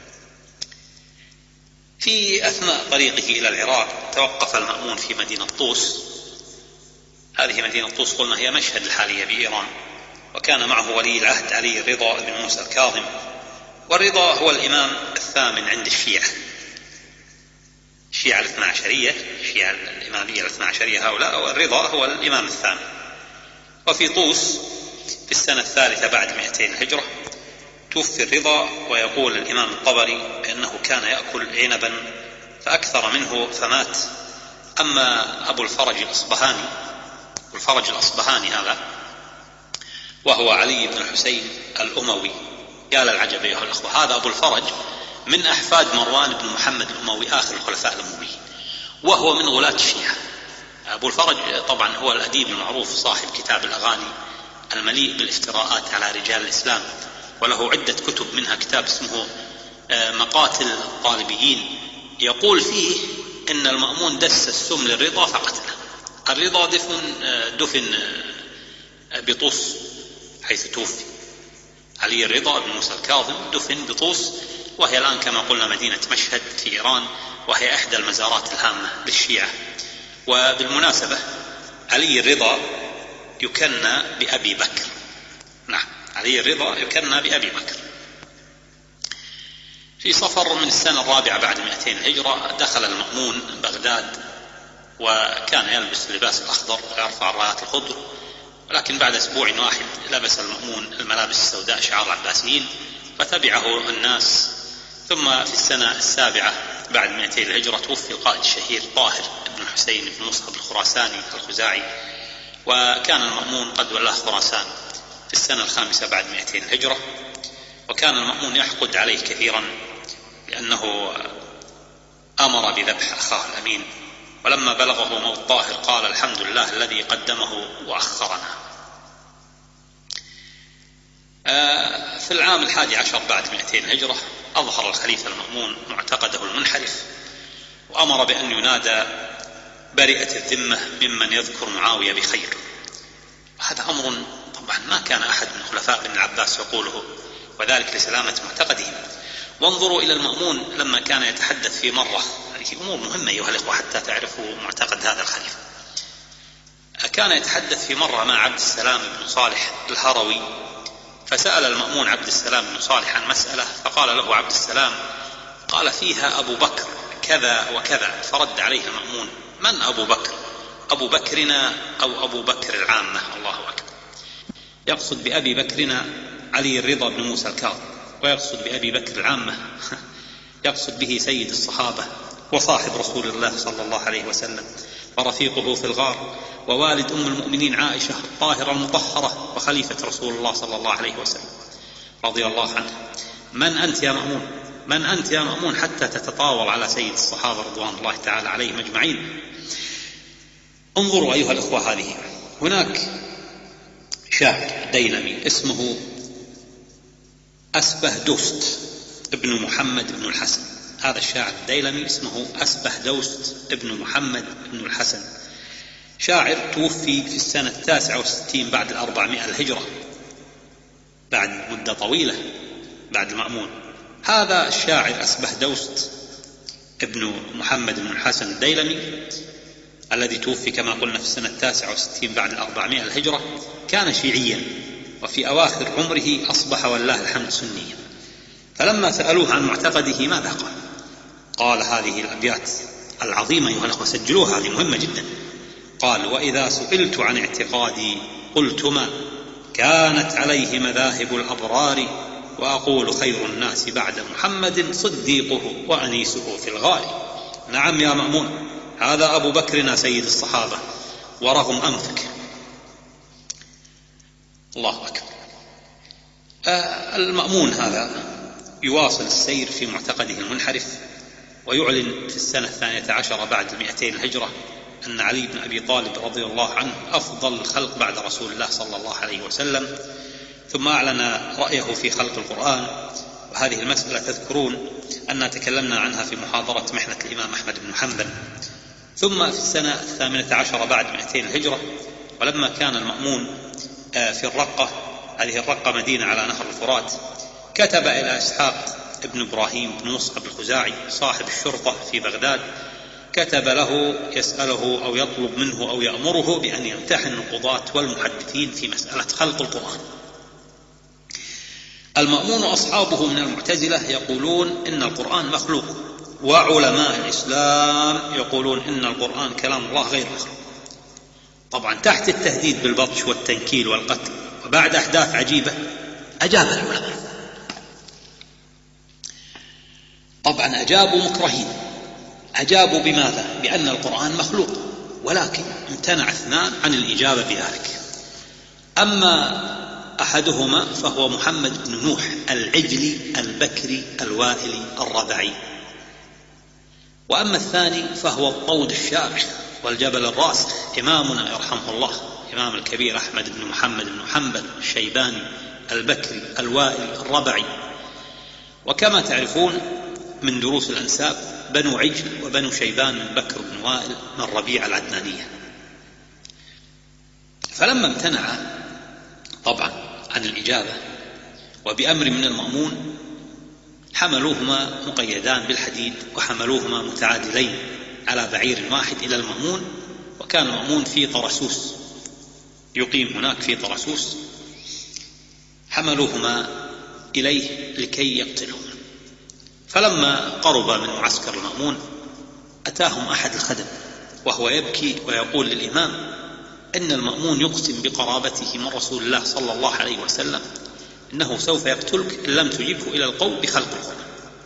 في أثناء طريقه إلى العراق توقف المأمون في مدينة طوس. هذه مدينة طوس قلنا هي مشهد الحالية بإيران، وكان معه ولي العهد علي الرضا بن موسى الكاظم، والرضا هو الإمام الثامن عند الشيعة، الشيعة الاثنى عشرية، الشيعة الإمامية الاثنى عشرية هؤلاء، والرضا هو الإمام الثامن. وفي طوس في السنة الثالثة بعد مئتين الهجرة توفي الرضا، ويقول الإمام الطبري بأنه كان يأكل عنبا فأكثر منه فمات. أما أبو الفرج الأصبهاني، الفرج الأصبهاني هذا وهو علي بن الحسين الأموي، يا للعجب أيها الأخوة، هذا أبو الفرج من أحفاد مروان بن محمد الأموي آخر الخلفاء الأمويين، وهو من غلاة الشيعة. أبو الفرج طبعا هو الأديب المعروف صاحب كتاب الأغاني المليء بالافتراءات على رجال الإسلام، وله عدة كتب، منها كتاب اسمه مقاتل الطالبيين، يقول فيه إن المأمون دس السم للرضا فقتله. الرضا دفن دفن بطوس حيث توفي، علي الرضا بن موسى الكاظم دفن بطوس، وهي الآن كما قلنا مدينة مشهد في إيران، وهي إحدى المزارات الهامة للشيعة. وبالمناسبة علي الرضا يكنى بأبي بكر، نعم علي الرضا يكنى بأبي بكر. في صفر من السنة الرابعة بعد مئتين الهجرة دخل المأمون بغداد، وكان يلبس اللباس الأخضر ويرفع الرايات الخضر، ولكن بعد أسبوع واحد لبس المأمون الملابس السوداء شعار العباسيين فتبعه الناس. ثم في السنة السابعة بعد مئتين الهجرة توفي القائد الشهير طاهر بن حسين بن مصعب الخراساني الخزاعي، وكان المأمون قد ولاه خراسان في السنة الخامسة بعد مئتين الهجرة. وكان المأمون يحقد عليه كثيرا لأنه أمر بذبح أخاه الأمين، ولما بلغه موت طاهر قال الحمد لله الذي قدمه وأخرنا. في العام الحادي عشر بعد مئتين هجرة أظهر الخليفة المأمون معتقده المنحرف، وأمر بأن ينادى برئة الذمة ممن يذكر معاوية بخير. هذا أمر طبعا ما كان أحد من خلفاء بن العباس يقوله، وذلك لسلامة معتقدهم. وانظروا إلى المأمون لما كان يتحدث في مرة، هذه أمور مهمة أيها الأخوة حتى تعرفوا معتقد هذا الخليفة. كان يتحدث في مرة مع عبد السلام بن صالح الهروي، فسأل المأمون عبد السلام بن صالح عن مسألة، فقال له عبد السلام قال فيها أبو بكر كذا وكذا، فرد عليه المأمون من أبو بكر؟ أبو بكرنا أو أبو بكر العامة؟ الله أكبر. يقصد بأبي بكرنا علي الرضا بن موسى الكاظم، ويقصد بأبي بكر العامة يقصد به سيد الصحابة وصاحب رسول الله صلى الله عليه وسلم ورفيقه في الغار، ووالد أم المؤمنين عائشة الطاهرة المطهرة، وخليفة رسول الله صلى الله عليه وسلم رضي الله عنه. من أنت يا مأمون؟ من أنت يا مأمون حتى تتطاول على سيد الصحابة رضوان الله تعالى عليهم أجمعين؟ انظروا أيها الأخوة، هذه هناك شاعر ديلمي اسمه أسبه دوست ابن محمد بن الحسن. هذا الشاعر الديلمي اسمه أسبه دوست ابن محمد بن الحسن، شاعر توفي في السنة التاسعة والستين بعد الأربعمائة الهجرة، بعد مدة طويلة بعد المأمون. هذا الشاعر أسبه دوست ابن محمد بن الحسن الديلمي الذي توفي كما قلنا في السنة التاسعة والستين بعد الأربعمائة الهجرة كان شيعيا، وفي أواخر عمره أصبح والله الحمد سنيا. فلما سألوه عن معتقده ماذا قال؟ قال هذه الأبيات العظيمة أيها الأخوة، سجلوها هذه مهمة جدا. قال وإذا سئلت عن اعتقادي قلت ما كانت عليه مذاهب الأبرار، وأقول خير الناس بعد محمد صديقه وأنيسه في الغار. نعم يا مأمون، هذا أبو بكرنا سيد الصحابة ورغم أنفك. الله أكبر. آه المأمون هذا يواصل السير في معتقده المنحرف، ويعلن في السنة الثانية عشر بعد المئتين الهجرة أن علي بن أبي طالب رضي الله عنه أفضل الخلق بعد رسول الله صلى الله عليه وسلم. ثم أعلن رأيه في خلق القرآن، وهذه المسألة تذكرون أن تكلمنا عنها في محاضرة محنة الإمام أحمد بن حنبل. ثم في السنة الثامنة عشر بعد مئتين الهجرة، ولما كان المأمون في الرقة، هذه الرقة مدينة على نهر الفرات، كتب إلى إسحاق ابن إبراهيم بن مصعب الخزاعي صاحب الشرطة في بغداد، كتب له يسأله أو يطلب منه أو يأمره بأن يمتحن القضاة والمحدثين في مسألة خلق القرآن. المأمون وأصحابه من المعتزلة يقولون إن القرآن مخلوق، وعلماء الإسلام يقولون إن القرآن كلام الله غير مخلوق، طبعا تحت التهديد بالبطش والتنكيل والقتل. وبعد أحداث عجيبة أجاب العلماء، طبعا أجابوا مكرهين، أجابوا بماذا؟ بأن القرآن مخلوق، ولكن امتنع اثنان عن الإجابة بذلك. أما أحدهما فهو محمد بن نوح العجلي البكري الوائلي الربعي، وأما الثاني فهو الطود الشامخ والجبل الراسخ إمامنا يرحمه الله إمام الكبير أحمد بن محمد بن حنبل الشيباني البكري الوائلي الربعي. وكما تعرفون من دروس الأنساب بنو عجل وبنو شيبان من بكر بن وائل من ربيع العدنانية. فلما امتنع طبعا عن الإجابة وبأمر من المأمون حملوهما مقيدان بالحديد وحملوهما متعادلين على بعير واحد إلى المأمون، وكان المأمون في طرسوس يقيم هناك في طرسوس، حملوهما إليه لكي يقتلهما. فلما قرب من معسكر المأمون أتاهم أحد الخدم وهو يبكي ويقول للإمام إن المأمون يقسم بقرابته من رسول الله صلى الله عليه وسلم إنه سوف يقتلك إن لم تجبه إلى القول بخلق القرآن.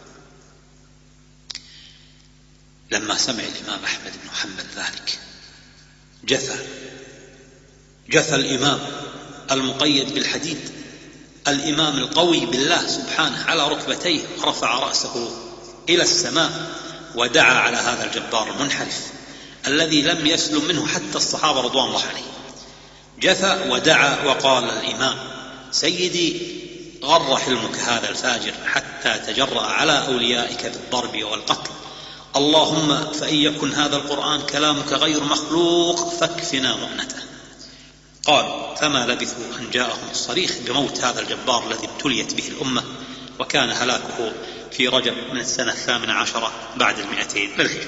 لما سمع الإمام أحمد بن حنبل ذلك جثى جثى الإمام المقيد بالحديد، الإمام القوي بالله سبحانه، على ركبتيه ورفع رأسه إلى السماء ودعا على هذا الجبار المنحرف الذي لم يسلم منه حتى الصحابة رضوان الله عليهم. جثى ودعا وقال الإمام سيدي غر حلمك هذا الفاجر حتى تجرأ على أوليائك بالضرب والقتل، اللهم فإن يكن هذا القرآن كلامك غير مخلوق فاكفنا مؤنته. قال فما لبثوا أن جاءهم الصريخ بموت هذا الجبار الذي ابتليت به الأمة، وكان هلاكه في رجب من السنة الثامنة عشرة بعد المئتين للهجرة.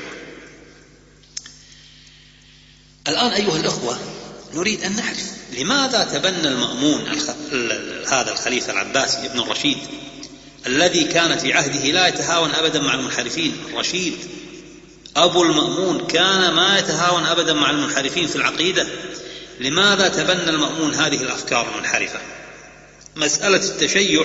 الآن أيها الأخوة نريد أن نعرف لماذا تبنى المأمون هذا الخليفة العباسي ابن الرشيد الذي كان في عهده لا يتهاون أبدا مع المنحرفين. الرشيد أبو المأمون كان ما يتهاون أبدا مع المنحرفين في العقيدة. لماذا تبنى المأمون هذه الأفكار المنحرفة؟ مسألة التشيع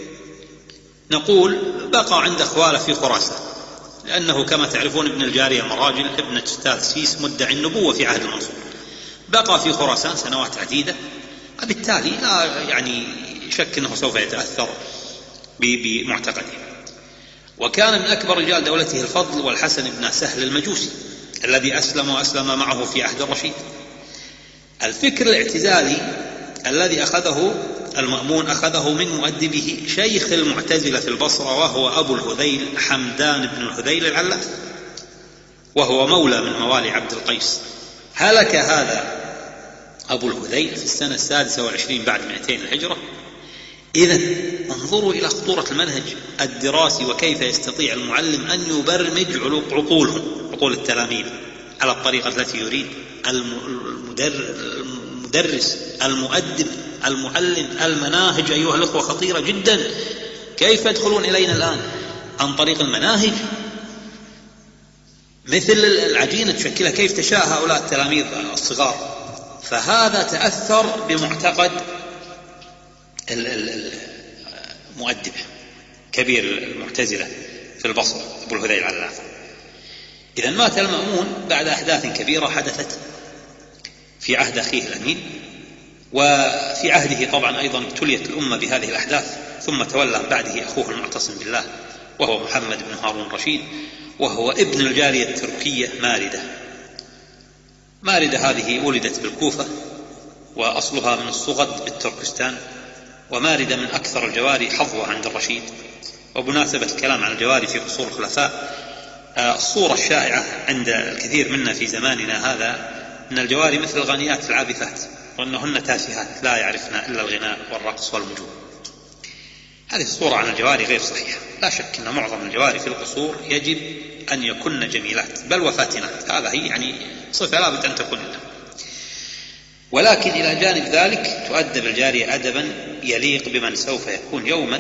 نقول بقى عند أخواله في خراسان، لأنه كما تعرفون ابن الجارية مراجل ابن أستاذ سيس مدعي النبوة في عهد المنصور بقى في خراسان سنوات عديدة، وبالتالي لا يعني شك أنه سوف يتأثر بمعتقده. وكان من أكبر رجال دولته الفضل والحسن بن سهل المجوسي الذي أسلم وأسلم معه في عهد الرشيد. الفكر الاعتزالي الذي أخذه المأمون أخذه من مؤدبه شيخ المعتزلة في البصرة وهو أبو الهذيل حمدان بن الهذيل العلاف، وهو مولى من موالي عبد القيس. هلك هذا أبو الهذيل في السنة السادسة والعشرين بعد مئتين الهجرة. إذن انظروا إلى خطورة المنهج الدراسي وكيف يستطيع المعلم أن يبرمج عقولهم عقول التلاميذ على الطريقة التي يريد. المدرس المؤدب المعلم المناهج أيها الأخوة خطيرة جدا. كيف يدخلون إلينا الآن عن طريق المناهج مثل العجينة تشكلها كيف تشاء هؤلاء التلاميذ الصغار. فهذا تأثر بمعتقد المؤدب كبير المعتزلة في البصرة أبو الهذيل العلاف. إذا مات المأمون بعد أحداث كبيرة حدثت في عهد أخيه الأمين، وفي عهده طبعا أيضا ابتليت الأمة بهذه الأحداث، ثم تولى بعده أخوه المعتصم بالله وهو محمد بن هارون رشيد، وهو ابن الجارية التركية ماردة. ماردة هذه ولدت بالكوفة وأصلها من الصغد بالتركستان، وماردة من أكثر الجواري حظوة عند الرشيد. وبمناسبة الكلام عن الجواري في قصور الخلفاء، الصورة الشائعة عند الكثير منا في زماننا هذا أن الجواري مثل الغانيات العابثات، وأنهن تافهات لا يعرفن إلا الغناء والرقص والمجون. هذه الصورة عن الجواري غير صحيحة. لا شك أن معظم الجواري في القصور يجب أن يكن جميلات بل وفاتنات، هذا هي يعني صفة لا بد أن تكون لنا. ولكن إلى جانب ذلك تؤدب الجارية أدبا يليق بمن سوف يكون يوما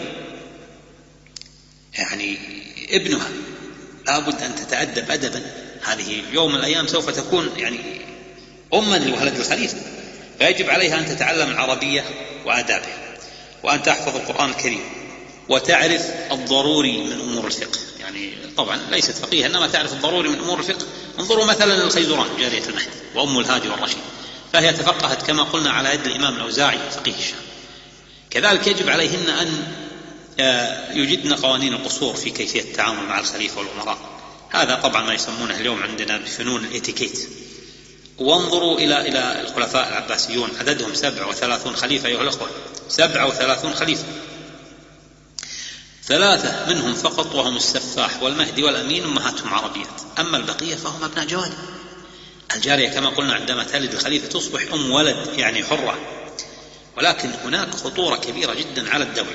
يعني ابنها، لا بد أن تتأدب أدبا، هذه يوم من الأيام سوف تكون يعني أما لولد الخليفة، فيجب عليها أن تتعلم العربية وآدابها، وأن تحفظ القرآن الكريم، وتعرف الضروري من أمور الفقه. يعني طبعا ليست فقيهة، إنما تعرف الضروري من أمور الفقه. انظروا مثلا الخيزران جارية المهدي وأم الهادي والرشيد، فهي تفقهت كما قلنا على يد الإمام الأوزاعي فقيه الشام. كذلك يجب عليهن أن يجدن قوانين القصور في كيفية التعامل مع الخليفة والأمراء، هذا طبعا ما يسمونه اليوم عندنا بفنون الاتيكيت. وانظروا إلى إلى الخلفاء العباسيون، عددهم سبعة وثلاثون خليفة أيها الأخوة، سبعة وثلاثون خليفة، ثلاثة منهم فقط وهم السفاح والمهدي والأمين أمهاتهم عربيات، أما البقية فهم أبناء جواد. الجارية كما قلنا عندما تلد الخليفة تصبح أم ولد يعني حرة، ولكن هناك خطورة كبيرة جدا على الدولة.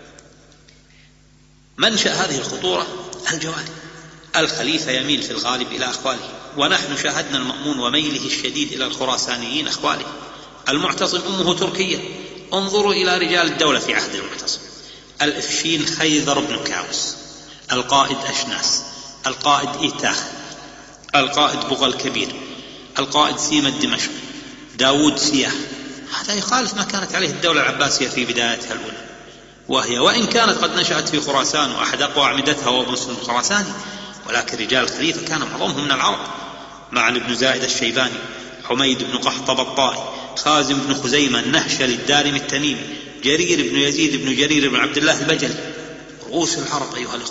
منشأ هذه الخطورة الجواد. الخليفة يميل في الغالب إلى أخواله، ونحن شاهدنا المأمون وميله الشديد إلى الخراسانيين أخواله. المعتصم أمه تركية، انظروا إلى رجال الدولة في عهد المعتصم: الإفشين خيذر بن كاوس، القائد أشناس، القائد إيتاخ، القائد بغل كبير، القائد سيمة دمشق، داود سياح. هذا يخالف ما كانت عليه الدولة العباسية في بدايتها الأولى، وهي وإن كانت قد نشأت في خراسان وأحد أقوى أعمدتها هو مسلم الخراساني، ولكن رجال الخليفة كان معظمهم من العرب: معن بن زائد الشيباني، حميد بن قحطب الطائي، خازم بن خزيمة النهشلي الدارمي التميمي، جرير بن يزيد بن جرير بن عبد الله البجلي، رؤوس العرب أيها الأخوة.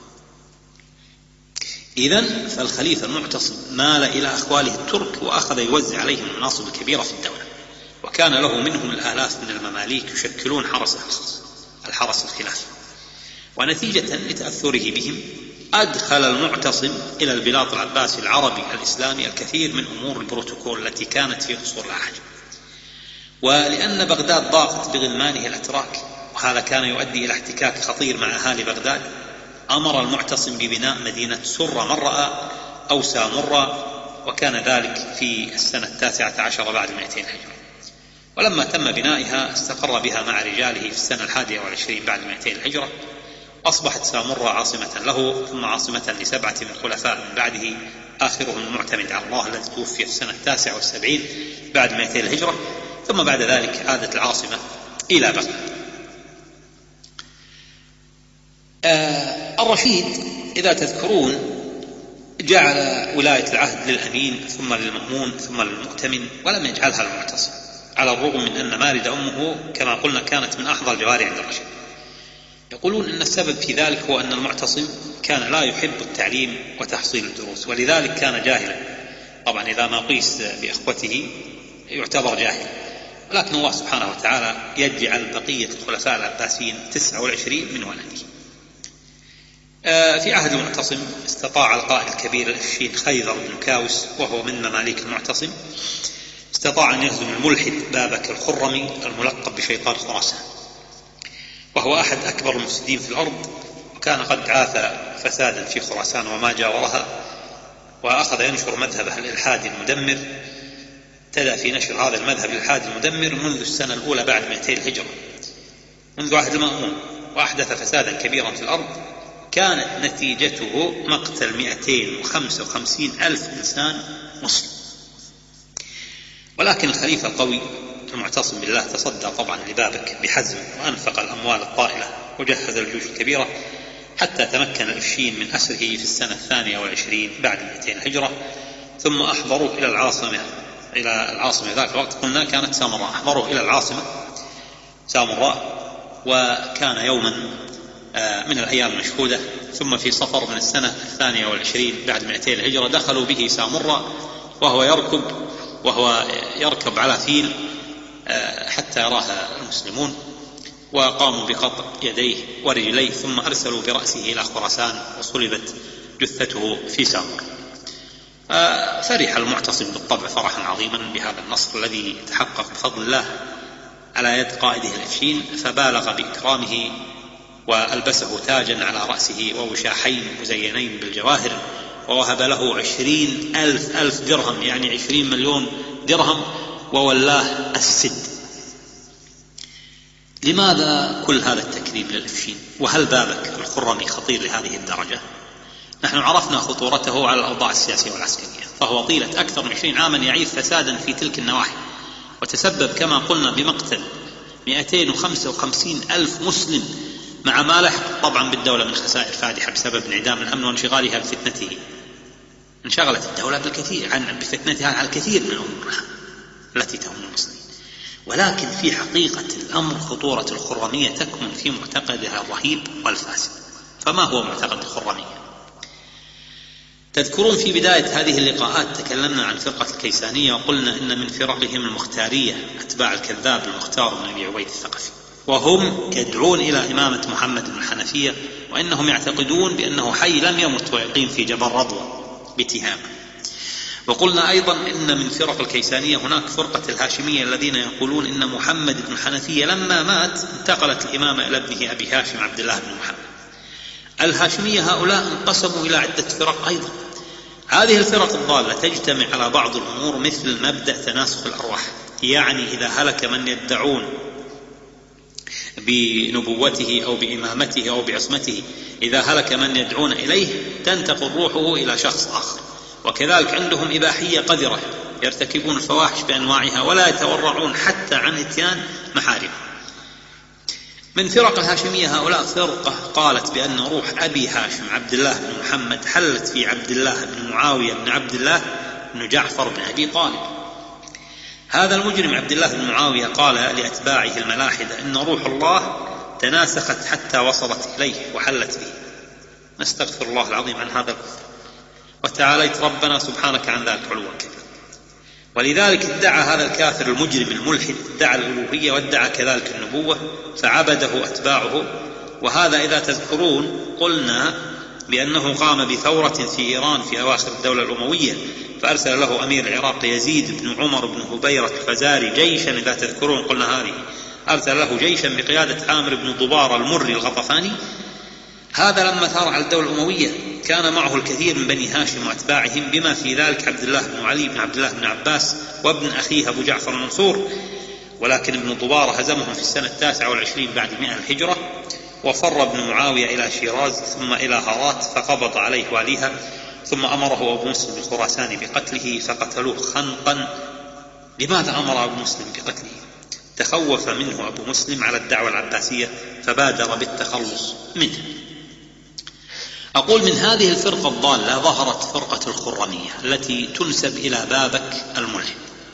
إذن فالخليفة المعتصم مال إلى أخواله الترك، وأخذ يوزع عليهم المناصب الكبيرة في الدولة، وكان له منهم الآلاف من المماليك يشكلون حرسه الخاص، الحرس الخلافي. ونتيجة لتأثره بهم أدخل المعتصم إلى البلاط العباسي العربي الإسلامي الكثير من أمور البروتوكول التي كانت في عصور الأعاجم. ولأن بغداد ضاقت بغلمانه الأتراك، وهذا كان يؤدي إلى احتكاك خطير مع أهالي بغداد، أمر المعتصم ببناء مدينة سرة مرأة أو سامرة، وكان ذلك في السنة التاسعة عشر بعد مئتين هجرة. ولما تم بنائها استقر بها مع رجاله في السنة الحادية والعشرين بعد مئتين الهجرة، أصبحت سامرة عاصمة له، ثم عاصمة لسبعة من خلفاء من بعده، آخرهم المعتمد على الله الذي توفي في السنة التاسعة والسبعين بعد مئتين الهجرة. ثم بعد ذلك عادت العاصمة إلى بغداد. آه الرشيد إذا تذكرون جعل ولاية العهد للأمين ثم للمأمون ثم للمؤتمن، ولم يجعلها للمعتصم، على الرغم من أن مارد أمه كما قلنا كانت من أحظى الجواري عند الرشيد. يقولون أن السبب في ذلك هو أن المعتصم كان لا يحب التعليم وتحصيل الدروس، ولذلك كان جاهلا. طبعا إذا ما قيس بإخوته يعتبر جاهلا، ولكن الله سبحانه وتعالى يجعل بقية الخلفاء العباسيين تسعة والعشرين من ولده. في عهد المعتصم استطاع القائد الكبير الإفشين خيذر بن كاوس، وهو من مماليك المعتصم، استطاع أن يهزم الملحد بابك الخرمي الملقب بشيطان خراسان، وهو أحد أكبر المفسدين في الأرض، وكان قد عاث فسادا في خراسان وما جاورها، وأخذ ينشر مذهبه الإلحادي المدمر. ابتدأ في نشر هذا المذهب الإلحادي المدمر منذ السنة الأولى بعد مئتين الهجرة، منذ عهد المأمون، وأحدث فسادا كبيرا في الأرض كانت نتيجته مقتل مئتين وخمسة وخمسين ألف إنسان مسلم. ولكن الخليفة القوي المعتصم بالله تصدى طبعا لبابك بحزم، وأنفق الأموال الطائلة وجهز الجيوش الكبيرة، حتى تمكن الإفشين من أسره في السنة الثانية والعشرين بعد مئتين الهجرة. ثم أحضروه إلى العاصمة إلى العاصمة ذاك الوقت قلنا كانت سامراء، أحضروه إلى العاصمة سامراء، وكان يوما من الأيام المشهودة. ثم في صفر من السنة الثانية والعشرين بعد مئتين الهجرة دخلوا به سامراء وهو يركب وهو يركب على فيل حتى يراها المسلمون، وقاموا بقطع يديه ورجليه، ثم أرسلوا برأسه إلى خراسان، وصلبت جثته في سامر. فرح المعتصم بالطبع فرحا عظيما بهذا النصر الذي تحقق بفضل الله على يد قائده الإفشين، فبالغ بإكرامه وألبسه تاجا على رأسه ووشاحين مزينين بالجواهر، ووهب له عشرين ألف ألف درهم، يعني عشرين مليون درهم، وولاه السد. لماذا كل هذا التكريم للإفشين؟ وهل بابك الخرمي خطير لهذه الدرجة؟ نحن عرفنا خطورته على الأوضاع السياسية والعسكرية، فهو طيلة أكثر من عشرين عاما يعيث فسادا في تلك النواحي، وتسبب كما قلنا بمقتل مئتين وخمسة وخمسين ألف مسلم، مع ما لحق طبعا بالدولة من خسائر فادحة بسبب انعدام الأمن وانشغالها بفتنته. انشغلت الدولة بالكثير عن بفتنتها على الكثير من الأمور التي تهم المسلمين. ولكن في حقيقة الأمر خطورة الخرمية تكمن في معتقدها الرهيب والفاسد. فما هو معتقد الخرمية؟ تذكرون في بداية هذه اللقاءات تكلمنا عن فرقة الكيسانية، وقلنا إن من فرقهم المختارية أتباع الكذاب المختار بن أبي عبيد الثقفي، وهم يدعون إلى إمامة محمد بن الحنفية، وإنهم يعتقدون بأنه حي لم يمت ويقيم في جبل رضوى بتهامة. وقلنا أيضا إن من فرق الكيسانية هناك فرقة الهاشمية الذين يقولون إن محمد بن الحنفية لما مات انتقلت الإمامة إلى ابنه أبي هاشم عبد الله بن محمد. الهاشمية هؤلاء انقسموا إلى عدة فرق أيضا. هذه الفرق الضالة تجتمع على بعض الأمور مثل مبدأ تناسخ الأرواح، يعني إذا هلك من يدعون بنبوته أو بإمامته أو بعصمته، إذا هلك من يدعون إليه تنتقل روحه إلى شخص آخر. وكذلك عندهم إباحية قذرة، يرتكبون الفواحش بأنواعها ولا يتورعون حتى عن إتيان محارم. من فرق الهاشمية هؤلاء فرقة قالت بأن روح أبي هاشم عبد الله بن محمد حلت في عبد الله بن معاوية بن عبد الله بن جعفر بن أبي طالب. هذا المجرم عبد الله بن معاوية قال لأتباعه الملاحدة إن روح الله تناسخت حتى وصلت إليه وحلت به. نستغفر الله العظيم عن هذا الكفر، وتعاليت ربنا سبحانك عن ذلك علوا كبيرا. ولذلك ادعى هذا الكافر المجرم الملحد ادعى الألوهية وادعى كذلك النبوة، فعبده أتباعه. وهذا إذا تذكرون قلنا بأنه قام بثورة في إيران في أواخر الدولة الأموية، فأرسل له أمير العراق يزيد بن عمر بن هبيرة الفزاري جيشا، إذا تذكرون قلنا هذه، أرسل له جيشا بقيادة عامر بن ضبار المري الغطفاني. هذا لما ثار على الدولة الأموية كان معه الكثير من بني هاشم وأتباعهم، بما في ذلك عبد الله بن علي بن عبد الله بن عباس وابن أخيه أبو جعفر المنصور. ولكن ابن ضبار هزمهم في السنة التاسعة والعشرين بعد مئة الهجرة، وفر ابن معاوية إلى شيراز ثم إلى هرات فقبض عليه واليها، ثم أمره أبو مسلم الخراساني بقتله فقتلوه خنقا. لماذا أمر أبو مسلم بقتله؟ تخوف منه أبو مسلم على الدعوة العباسية فبادر بالتخلص منه. أقول من هذه الفرقة الضالة ظهرت فرقة الخرمية التي تنسب إلى بابك الملحد.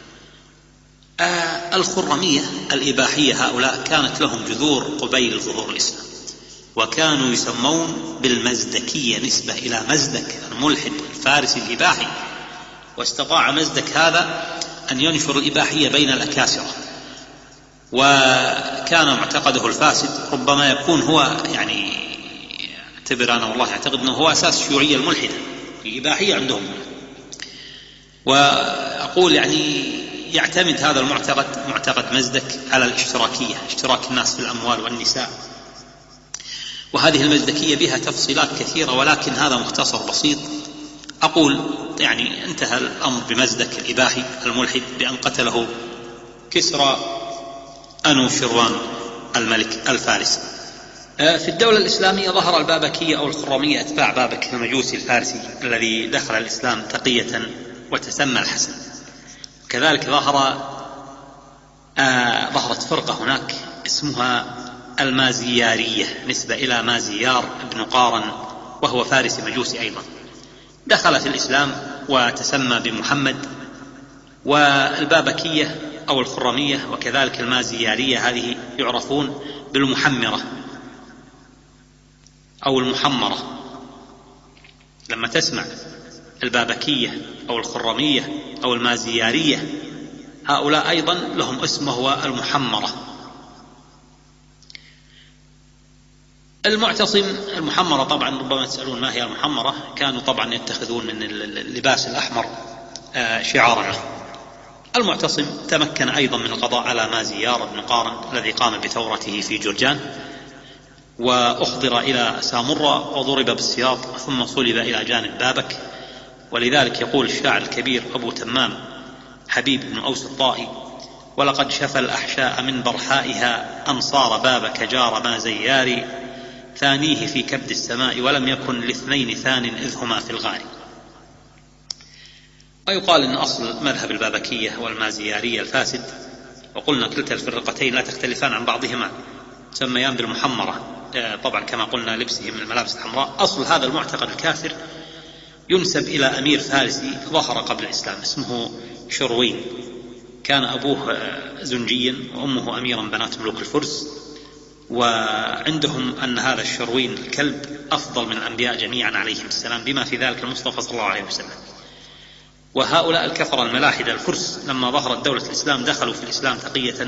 آه الخرمية الإباحية هؤلاء كانت لهم جذور قبيل ظهور الإسلام، وكانوا يسمون بالمزدكية نسبة إلى مزدك الملحد الفارسي الإباحي. واستطاع مزدك هذا أن ينشر الإباحية بين الأكاسرة، وكان معتقده الفاسد ربما يكون هو يعني اعتبر أنا والله أعتقد أنه هو أساس الشيوعية الملحدة الإباحية عندهم. وأقول يعني يعتمد هذا المعتقد معتقد مزدك على الاشتراكية، اشتراك الناس في الأموال والنساء. وهذه المزدكية بها تفصيلات كثيرة، ولكن هذا مختصر بسيط. أقول يعني انتهى الأمر بمزدك الإباحي الملحد بأن قتله كسرى أنو شروان الملك الفارسي. في الدولة الإسلامية ظهر البابكية أو الخرمية أتباع بابك المجوسي الفارسي الذي دخل الإسلام تقية وتسمى الحسن. كذلك ظهر آه ظهرت فرقة هناك اسمها المازيارية نسبة إلى مازيار بن قارن، وهو فارسي مجوسي أيضا، دخل في الإسلام وتسمى بمحمد. والبابكية أو الخرمية وكذلك المازيارية هذه يعرفون بالمحمرة أو المحمرة. لما تسمع البابكية أو الخرمية أو المازيارية هؤلاء أيضا لهم اسم وهو المحمرة. المعتصم المحمرة طبعا ربما تسألون ما هي المحمرة، كانوا طبعا يتخذون من اللباس الأحمر شعارا. المعتصم تمكن أيضا من القضاء على مازيار بن قارن الذي قام بثورته في جرجان، وأحضر إلى سامرة وضرب بالسياط ثم صلب إلى جانب بابك. ولذلك يقول الشاعر الكبير أبو تمام حبيب بن أوس الطائي ولقد شفى الأحشاء من برحائها أنصار بابك جار ما زياري ثانيه في كبد السماء ولم يكن لاثنين ثان إذ هما في الغار. ويقال إن أصل مذهب البابكية والمازيارية الفاسد، وقلنا كلتا الفرقتين لا تختلفان عن بعضهما، تسميان بالمحمرة طبعا كما قلنا لبسهم الملابس الحمراء. أصل هذا المعتقد الكافر ينسب إلى أمير فارسي ظهر قبل الإسلام اسمه شروين، كان أبوه زنجيا وأمه أميرا بنات ملوك الفرس، وعندهم أن هذا الشروين الكلب أفضل من الأنبياء جميعا عليهم السلام، بما في ذلك المصطفى صلى الله عليه وسلم. وهؤلاء الكفر الملاحدة الفرس لما ظهرت دولة الإسلام دخلوا في الإسلام تقية،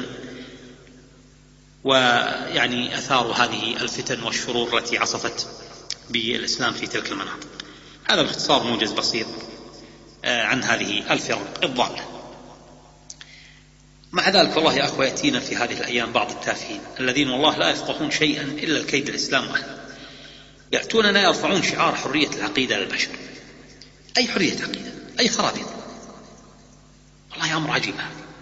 ويعني أثاروا هذه الفتن والشرور التي عصفت بالإسلام في تلك المناطق. هذا باختصار موجز بسيط عن هذه الفرق الضالة. مع ذلك والله يا أخوة يأتينا في هذه الأيام بعض التافهين الذين والله لا يفقهون شيئا إلا الكيد الإسلام وأهله، يأتوننا يرفعون شعار حرية العقيدة للبشر. أي حرية عقيدة؟ أي خرابيط؟ والله أمر عجيب.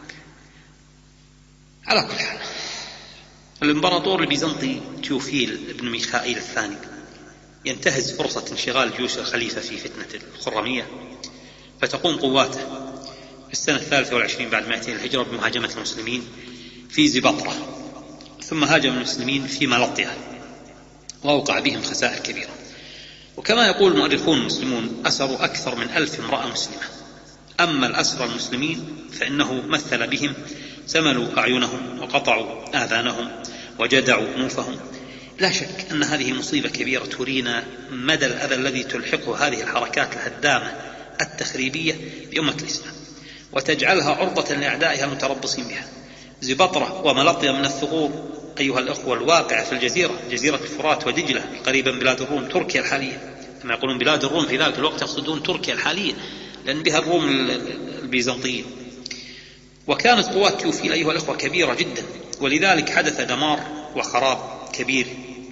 على كل حال، الإمبراطور البيزنطي تيوفيل بن ميخائيل الثاني ينتهز فرصة انشغال جيوش الخليفة في فتنة الخرمية، فتقوم قواته في السنة الثالثة والعشرين بعد مئتين الهجرة بمهاجمة المسلمين في زبطرة، ثم هاجم المسلمين في ملطية وأوقع بهم خسائر كبيرة. وكما يقول المؤرخون المسلمون أسروا أكثر من ألف امرأة مسلمة. أما الأسرى المسلمين فإنه مثل بهم سملوا أعينهم وقطعوا آذانهم وجدعوا أنوفهم. لا شك أن هذه مصيبة كبيرة ترينا مدى الأذى الذي تلحقه هذه الحركات الهدامة التخريبية بأمة الإسلام، وتجعلها عرضة لأعدائها المتربصين بها. زبطرة وملطية من الثغور أيها الأخوة الواقعة في الجزيرة، جزيرة الفرات ودجلة قريبا بلاد الروم، تركيا الحالية. كما يقولون بلاد الروم في ذلك الوقت يقصدون تركيا الحالية، لأن بها الروم البيزنطيين. وكانت قوات تيوفيل أيها الأخوة كبيرة جدا، ولذلك حدث دمار وخراب كبير.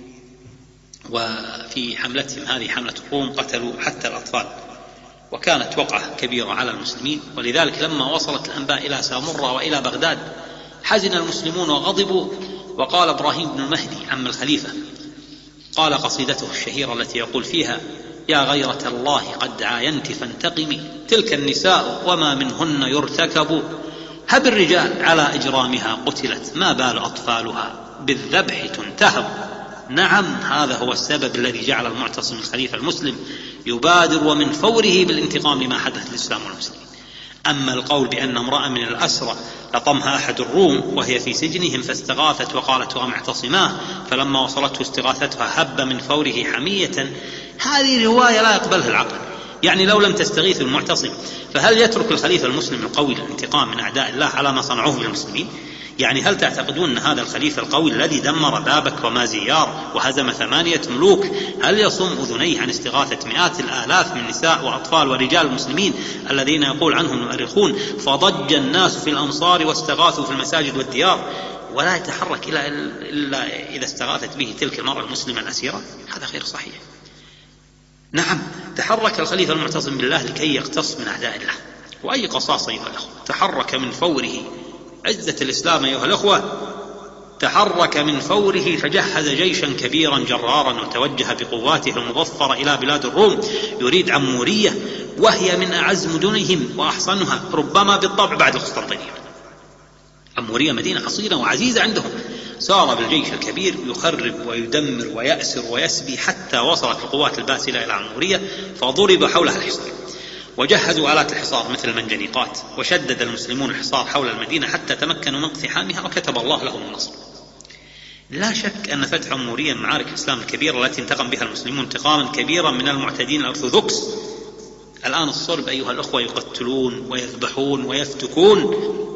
وفي حملتهم هذه حملة الروم قتلوا حتى الأطفال، وكانت وقعة كبيرة على المسلمين. ولذلك لما وصلت الأنباء إلى سامرة وإلى بغداد حزن المسلمون وغضبوا. وقال إبراهيم بن المهدي عم الخليفة قال قصيدته الشهيرة التي يقول فيها: يا غيرة الله قد عاينت فانتقمي، تلك النساء وما منهن يرتكب، هب الرجال على إجرامها قتلت، ما بال أطفالها بالذبح تنتهب. نعم، هذا هو السبب الذي جعل المعتصم الخليفة المسلم يبادر ومن فوره بالانتقام لما حدث للإسلام والمسلمين. أما القول بأن امرأة من الأسرى لطمها أحد الروم وهي في سجنهم فاستغاثت وقالت وهم اعتصماه، فلما وصلته استغاثتها هب من فوره حمية، هذه رواية لا يقبلها العقل. يعني لو لم تستغيث المعتصم فهل يترك الخليفة المسلم القوي الانتقام من أعداء الله على ما صنعوه بالمسلمين؟ يعني هل تعتقدون أن هذا الخليفة القوي الذي دمر بابك ومازيار وهزم ثمانية ملوك هل يصم أذنيه عن استغاثة مئات الآلاف من نساء وأطفال ورجال المسلمين الذين يقول عنهم المؤرخون فضج الناس في الأمصار واستغاثوا في المساجد والديار، ولا يتحرك إلا إذا استغاثت به تلك المرأة المسلمة الأسيرة؟ هذا غير صحيح. نعم، تحرك الخليفة المعتصم بالله لكي يقتص من أعداء الله. وأي قصاص أيها الأخوة، تحرك من فوره عزة الإسلام أيها الأخوة، تحرك من فوره فجهز جيشا كبيرا جرارا وتوجه بقواته المظفرة إلى بلاد الروم، يريد عمورية وهي من أعز مدنهم وأحصنها ربما بالطبع بعد القسطنطينية. عمورية مدينة حصينة وعزيزة عندهم. سار بالجيش الكبير يخرب ويدمر ويأسر ويسبي حتى وصلت القوات الباسلة إلى عمورية فضرب حولها الحصار، وجهزوا آلات الحصار مثل المنجنيقات، وشدد المسلمون الحصار حول المدينة حتى تمكنوا من اقتحامها وكتب الله لهم النصر. لا شك أن فتح عمورية من معارك الإسلام الكبيرة التي انتقم بها المسلمون انتقاما كبيرا من المعتدين الأرثوذكس. الآن الصرب أيها الأخوة يقتلون ويذبحون ويفتكون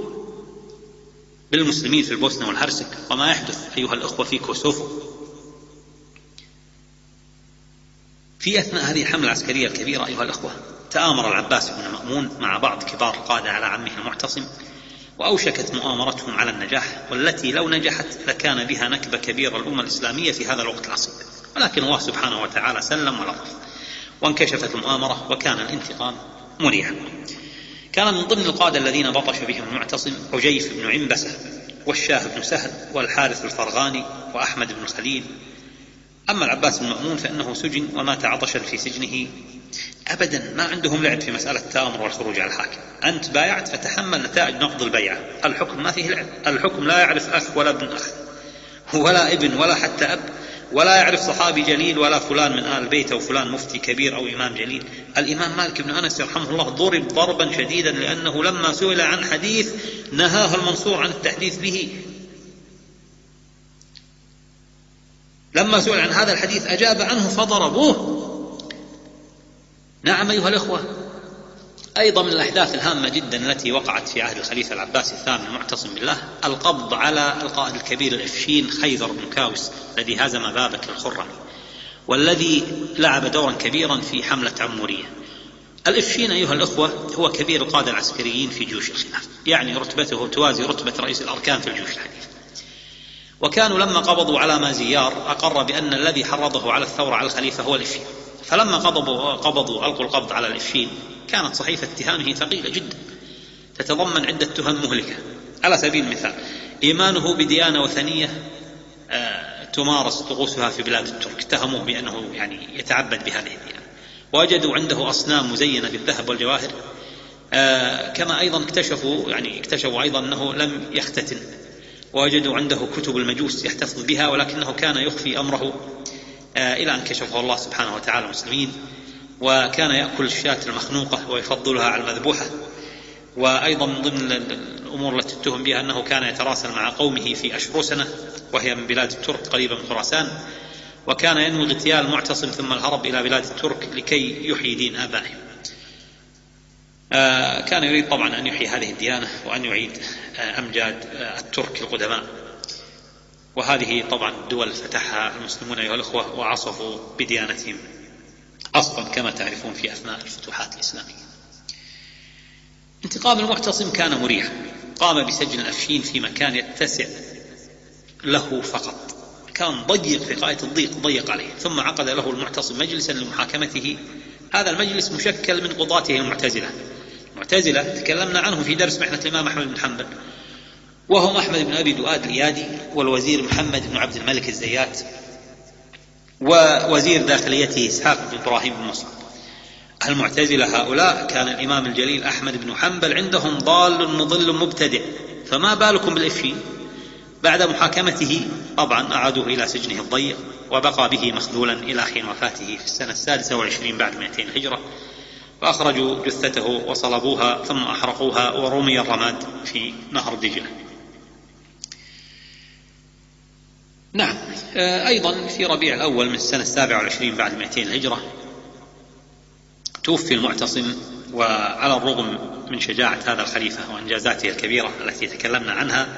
بالمسلمين في البوسنة والهرسك، وما يحدث أيها الأخوة في كوسوفو. في أثناء هذه الحملة العسكرية الكبيرة أيها الأخوة تآمر العباس بن مأمون مع بعض كبار القادة على عمه المعتصم، وأوشكت مؤامرتهم على النجاح، والتي لو نجحت لكان بها نكبة كبيرة الأمة الإسلامية في هذا الوقت العصيب. ولكن الله سبحانه وتعالى سلم ولطف، وانكشفت المؤامرة وكان الانتقام مريعا. كان من ضمن القادة الذين بطش بهم المعتصم عجيف بن عنبسة والشاه بن سهل والحارث الفرغاني وأحمد بن خليل. أما العباس بن مأمون فإنه سجن ومات عطشا في سجنه. أبدا ما عندهم لعب في مسألة التآمر والخروج على الحاكم. أنت بايعت فتحمل نتائج نقض البيعة. الحكم ما فيه لعب. الحكم لا يعرف أخ ولا ابن أخ ولا ابن ولا حتى أب، ولا يعرف صحابي جليل ولا فلان من آل البيت أو فلان مفتي كبير أو إمام جليل. الإمام مالك بن أنس يرحمه الله ضرب ضربا شديدا لأنه لما سئل عن حديث نهاه المنصور عن التحديث به. لما سئل عن هذا الحديث أجاب عنه فضربوه. نعم أيها الأخوة. أيضا من الأحداث الهامة جدا التي وقعت في عهد الخليفة العباسي الثامن المعتصم بالله القبض على القائد الكبير الإفشين خيذر بن كاوس الذي هزم بابك الخرمي والذي لعب دورا كبيرا في حملة عمورية. الإفشين أيها الأخوة هو كبير القادة العسكريين في جيوش الخلافة، يعني رتبته توازي رتبة رئيس الأركان في الجيوش الحديثة. وكانوا لما قبضوا على مازيار أقر بأن الذي حرضه على الثورة على الخليفة هو الإفشين. فلما قبضوا, قبضوا ألقوا القبض على الإفشين كانت صحيفة اتهامه ثقيلة جدا تتضمن عدة تهم مهلكة. على سبيل المثال إيمانه بديانة وثنية آه تمارس طقوسها في بلاد الترك، اتهموه بأنه يعني يتعبد بهذه الديانة. وجدوا عنده أصنام مزينة بالذهب والجواهر. آه كما أيضا اكتشفوا يعني اكتشفوا أيضا أنه لم يختتن. ووجدوا عنده كتب المجوس يحتفظ بها ولكنه كان يخفي أمره آه إلى أن كشفه الله سبحانه وتعالى المسلمين. وكان يأكل الشاة المخنوقة ويفضلها على المذبوحة. وأيضا من ضمن الأمور التي اتهم بها أنه كان يتراسل مع قومه في أشروسنة وهي من بلاد الترك قريبة من خراسان، وكان ينوي اغتيال المعتصم ثم الهرب إلى بلاد الترك لكي يحيي دين آبائهم. آه كان يريد طبعا أن يحيي هذه الديانة وأن يعيد آه أمجاد آه الترك القدماء. وهذه طبعا الدول فتحها المسلمون أيها الأخوة وعصفوا بديانتهم أصلا كما تعرفون في أثناء الفتوحات الإسلامية. انتقام المعتصم كان مريحا. قام بسجن الأفشين في مكان يتسع له فقط، كان ضيق في غاية الضيق، ضيق عليه. ثم عقد له المعتصم مجلسا لمحاكمته. هذا المجلس مشكل من قضاته المعتزلة. المعتزلة تكلمنا عنه في درس محنة الإمام أحمد بن حنبل، وهم أحمد بن أبي دؤاد الإيادي والوزير محمد بن عبد الملك الزيات ووزير داخليته إسحاق بن إبراهيم بن مصعب. المعتزلة هؤلاء كان الإمام الجليل أحمد بن حنبل عندهم ضال مضل مبتدع، فما بالكم بالإفشين. بعد محاكمته طبعا أعادوه إلى سجنه الضيق وبقى به مخذولا إلى حين وفاته في السنة السادسة والعشرين بعد مئتين هجرة. فأخرجوا جثته وصلبوها ثم أحرقوها ورمي الرماد في نهر دجلة. نعم. أيضا في ربيع الأول من السنة السابعة والعشرين بعد مئتين هجرة توفي المعتصم. وعلى الرغم من شجاعة هذا الخليفة وإنجازاته الكبيرة التي تكلمنا عنها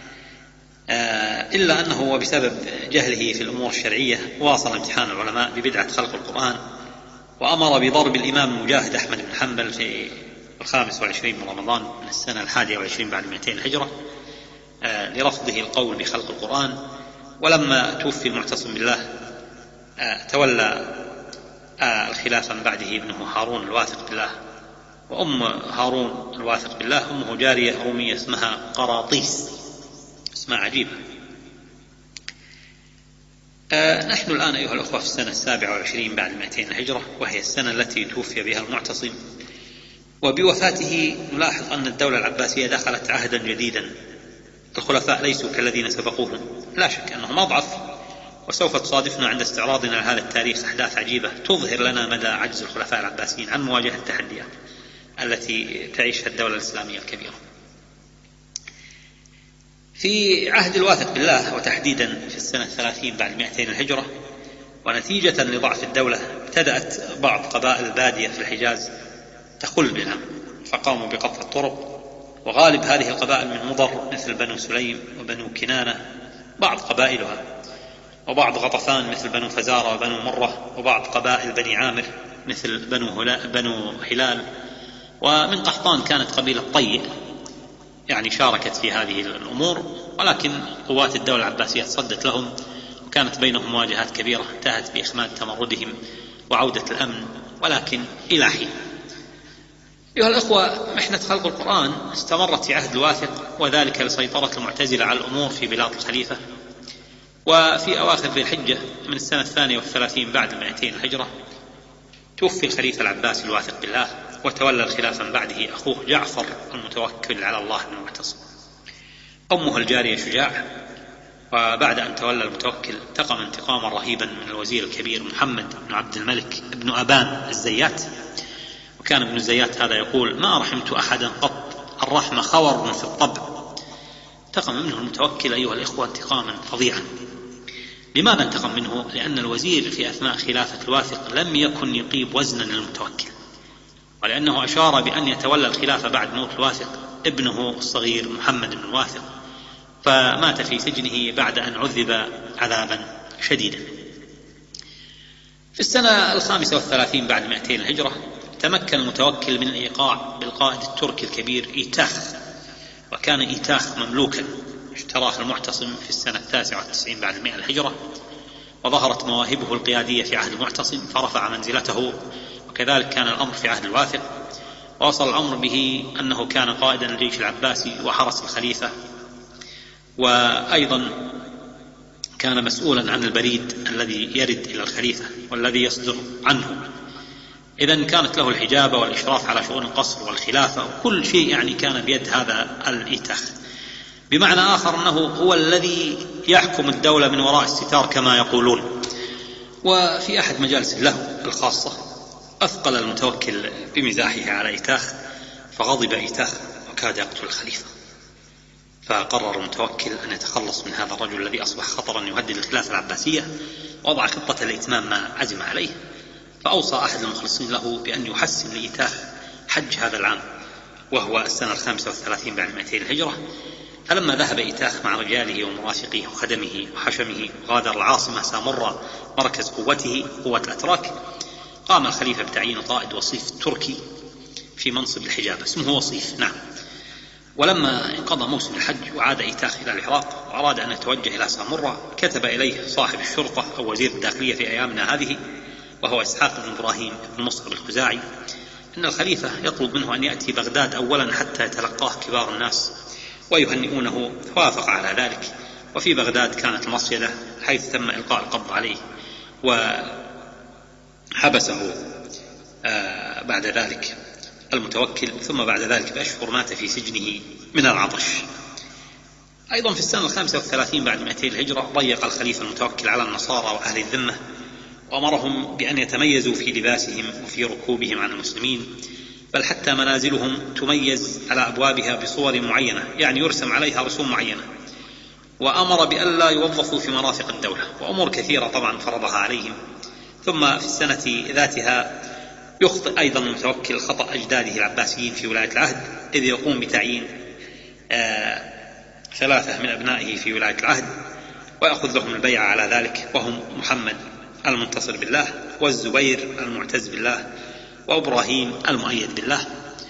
إلا أنه وبسبب جهله في الأمور الشرعية واصل امتحان العلماء ببدعة خلق القرآن، وأمر بضرب الإمام المجاهد أحمد بن حنبل في الخامس والعشرين من رمضان من السنة الحادية والعشرين بعد مئتين هجرة لرفضه القول بخلق القرآن. ولما توفي المعتصم بالله تولى الخلافة من بعده ابنه هارون الواثق بالله. وأم هارون الواثق بالله أمه جارية رومية اسمها قراطيس، اسمها عجيبة. آه نحن الآن أيها الأخوة في السنة السابعة والعشرين بعد مئتين هجرة، وهي السنة التي توفي بها المعتصم. وبوفاته نلاحظ أن الدولة العباسية دخلت عهدا جديدا. الخلفاء ليسوا كالذين سبقوهم، لا شك أنهم أضعف. وسوف تصادفنا عند استعراضنا لهذا التاريخ أحداث عجيبة تظهر لنا مدى عجز الخلفاء العباسيين عن مواجهة التحديات التي تعيشها الدولة الإسلامية الكبيرة. في عهد الواثق بالله وتحديدا في السنة الثلاثين بعد مئتين الهجرة، ونتيجة لضعف الدولة ابتدأت بعض قبائل البادية في الحجاز تخل بالأمن، فقاموا بقطع الطرق. وغالب هذه القبائل من مضر مثل بنو سليم وبنو كنانة بعض قبائلها، وبعض غطفان مثل بنو فزارة وبنو مرة، وبعض قبائل بني عامر مثل بنو, بنو هلال. ومن قحطان كانت قبيلة طيء يعني شاركت في هذه الأمور، ولكن قوات الدولة العباسية تصدت لهم، وكانت بينهم مواجهات كبيرة انتهت بإخماد تمردهم وعودة الأمن، ولكن إلى حين. أيها الأخوة، محنة خلق القرآن استمرت في عهد الواثق، وذلك لسيطرة المعتزلة على الأمور في بلاد الخليفة. وفي أواخر ذي الحجة من السنة الثانية والثلاثين بعد المائتين الهجرة توفي الخليفة العباسي الواثق بالله، وتولى الخلافة من بعده أخوه جعفر المتوكل على الله بن المعتصم. أمه الجارية شجاع، وبعد أن تولى المتوكل انتقم انتقاما رهيبا من الوزير الكبير محمد بن عبد الملك بن أبان الزيات. وكان ابن الزيات هذا يقول: ما رحمت أحدا قط، الرحمة خور في الطبع. انتقم منه المتوكل أيها الإخوة انتقاما فظيعا. لماذا انتقم منه؟ لأن الوزير في أثناء خلافة الواثق لم يكن يقيب وزنا للمتوكل، ولأنه أشار بأن يتولى الخلافة بعد موت الواثق ابنه الصغير محمد بن الواثق، فمات في سجنه بعد أن عذب عذابا شديدا. في السنة الخامسة والثلاثين بعد مائتين الهجرة تمكن المتوكل من الإيقاع بالقائد التركي الكبير إيتاخ، وكان إيتاخ مملوكا اشتراه المعتصم في السنة التاسعة والتسعين بعد المئة الهجرة، وظهرت مواهبه القيادية في عهد المعتصم فرفع منزلته. وكذلك كان الأمر في عهد الواثق، ووصل الأمر به أنه كان قائدا للجيش العباسي وحرس الخليفة، وأيضا كان مسؤولا عن البريد الذي يرد إلى الخليفة والذي يصدر عنه. إذن كانت له الحجابة والإشراف على شؤون القصر والخلافة، وكل شيء يعني كان بيد هذا الإيتاخ. بمعنى آخر أنه هو الذي يحكم الدولة من وراء الستار كما يقولون. وفي أحد مجالس له الخاصة أثقل المتوكل بمزاحه على إيتاخ، فغضب إيتاخ وكاد يقتل الخليفة، فقرر المتوكل أن يتخلص من هذا الرجل الذي أصبح خطرا يهدد الخلافة العباسية، ووضع خطة لإتمام ما عزم عليه. فأوصى أحد المخلصين له بأن يحسن لإيتاخ حج هذا العام، وهو السنة الخامسة والثلاثين بعد مائتين الهجرة. فلما ذهب إيتاخ مع رجاله ومرافقيه وخدمه وحشمه وغادر العاصمة سامرة مركز قوته قوة الأتراك، قام الخليفة بتعيين قائد وصيف تركي في منصب الحجابة، اسمه وصيف. نعم. ولما انقضى موسم الحج وعاد إيتاخ إلى العراق وأراد أن يتوجه إلى سامرة، كتب إليه صاحب الشرطة أو وزير الداخلية في أيامنا هذه، وهو إسحاق بن إبراهيم بن مصعب الخزاعي، أن الخليفة يطلب منه أن يأتي بغداد أولا حتى يتلقاه كبار الناس ويهنئونه، فوافق على ذلك. وفي بغداد كانت المصيدة حيث تم إلقاء القبض عليه، وحبسه بعد ذلك المتوكل، ثم بعد ذلك بأشهر مات في سجنه من العطش. أيضا في السنة الخامسة والثلاثين بعد مائتين الهجرة ضيق الخليفة المتوكل على النصارى وأهل الذمة، وأمرهم بأن يتميزوا في لباسهم وفي ركوبهم عن المسلمين، بل حتى منازلهم تميز على أبوابها بصور معينة، يعني يرسم عليها رسوم معينة. وأمر بأن لا يوظفوا في مرافق الدولة، وأمور كثيرة طبعا فرضها عليهم. ثم في السنة ذاتها يخطئ أيضا المتوكل خطأ أجداده العباسيين في ولاية العهد، إذ يقوم بتعيين آه ثلاثة من أبنائه في ولاية العهد، ويأخذ لهم البيعة على ذلك، وهم محمد المنتصر بالله، والزبير المعتز بالله، وإبراهيم المؤيد بالله.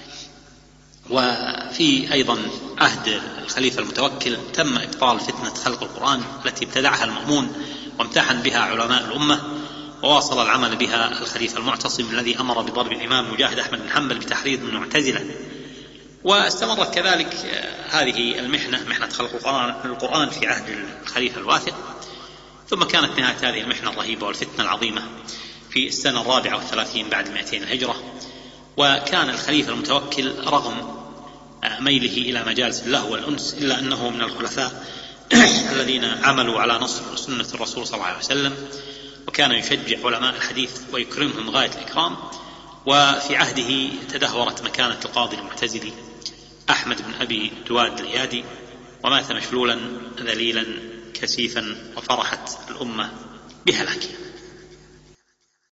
وفي أيضا عهد الخليفة المتوكل تم إبطال فتنة خلق القرآن التي ابتدعها المأمون وامتحن بها علماء الأمة، وواصل العمل بها الخليفة المعتصم الذي أمر بضرب الإمام مجاهد أحمد بن حنبل بتحريض من المعتزلة. واستمرت كذلك هذه المحنة، محنة خلق القرآن في عهد الخليفة الواثق. ثم كانت نهاية هذه المحنة الرهيبة والفتنة العظيمة في السنة الرابعة والثلاثين بعد مائتين الهجرة. وكان الخليفة المتوكل رغم ميله إلى مجالس اللهو والأنس إلا أنه من الخلفاء الذين عملوا على نصر سنة الرسول صلى الله عليه وسلم، وكان يشجع علماء الحديث ويكرمهم غاية الإكرام. وفي عهده تدهورت مكانة القاضي المعتزلي أحمد بن أبي دواد الإيادي، ومات مشلولا ذليلا كسيفا، وفرحت الأمة بهلاكه.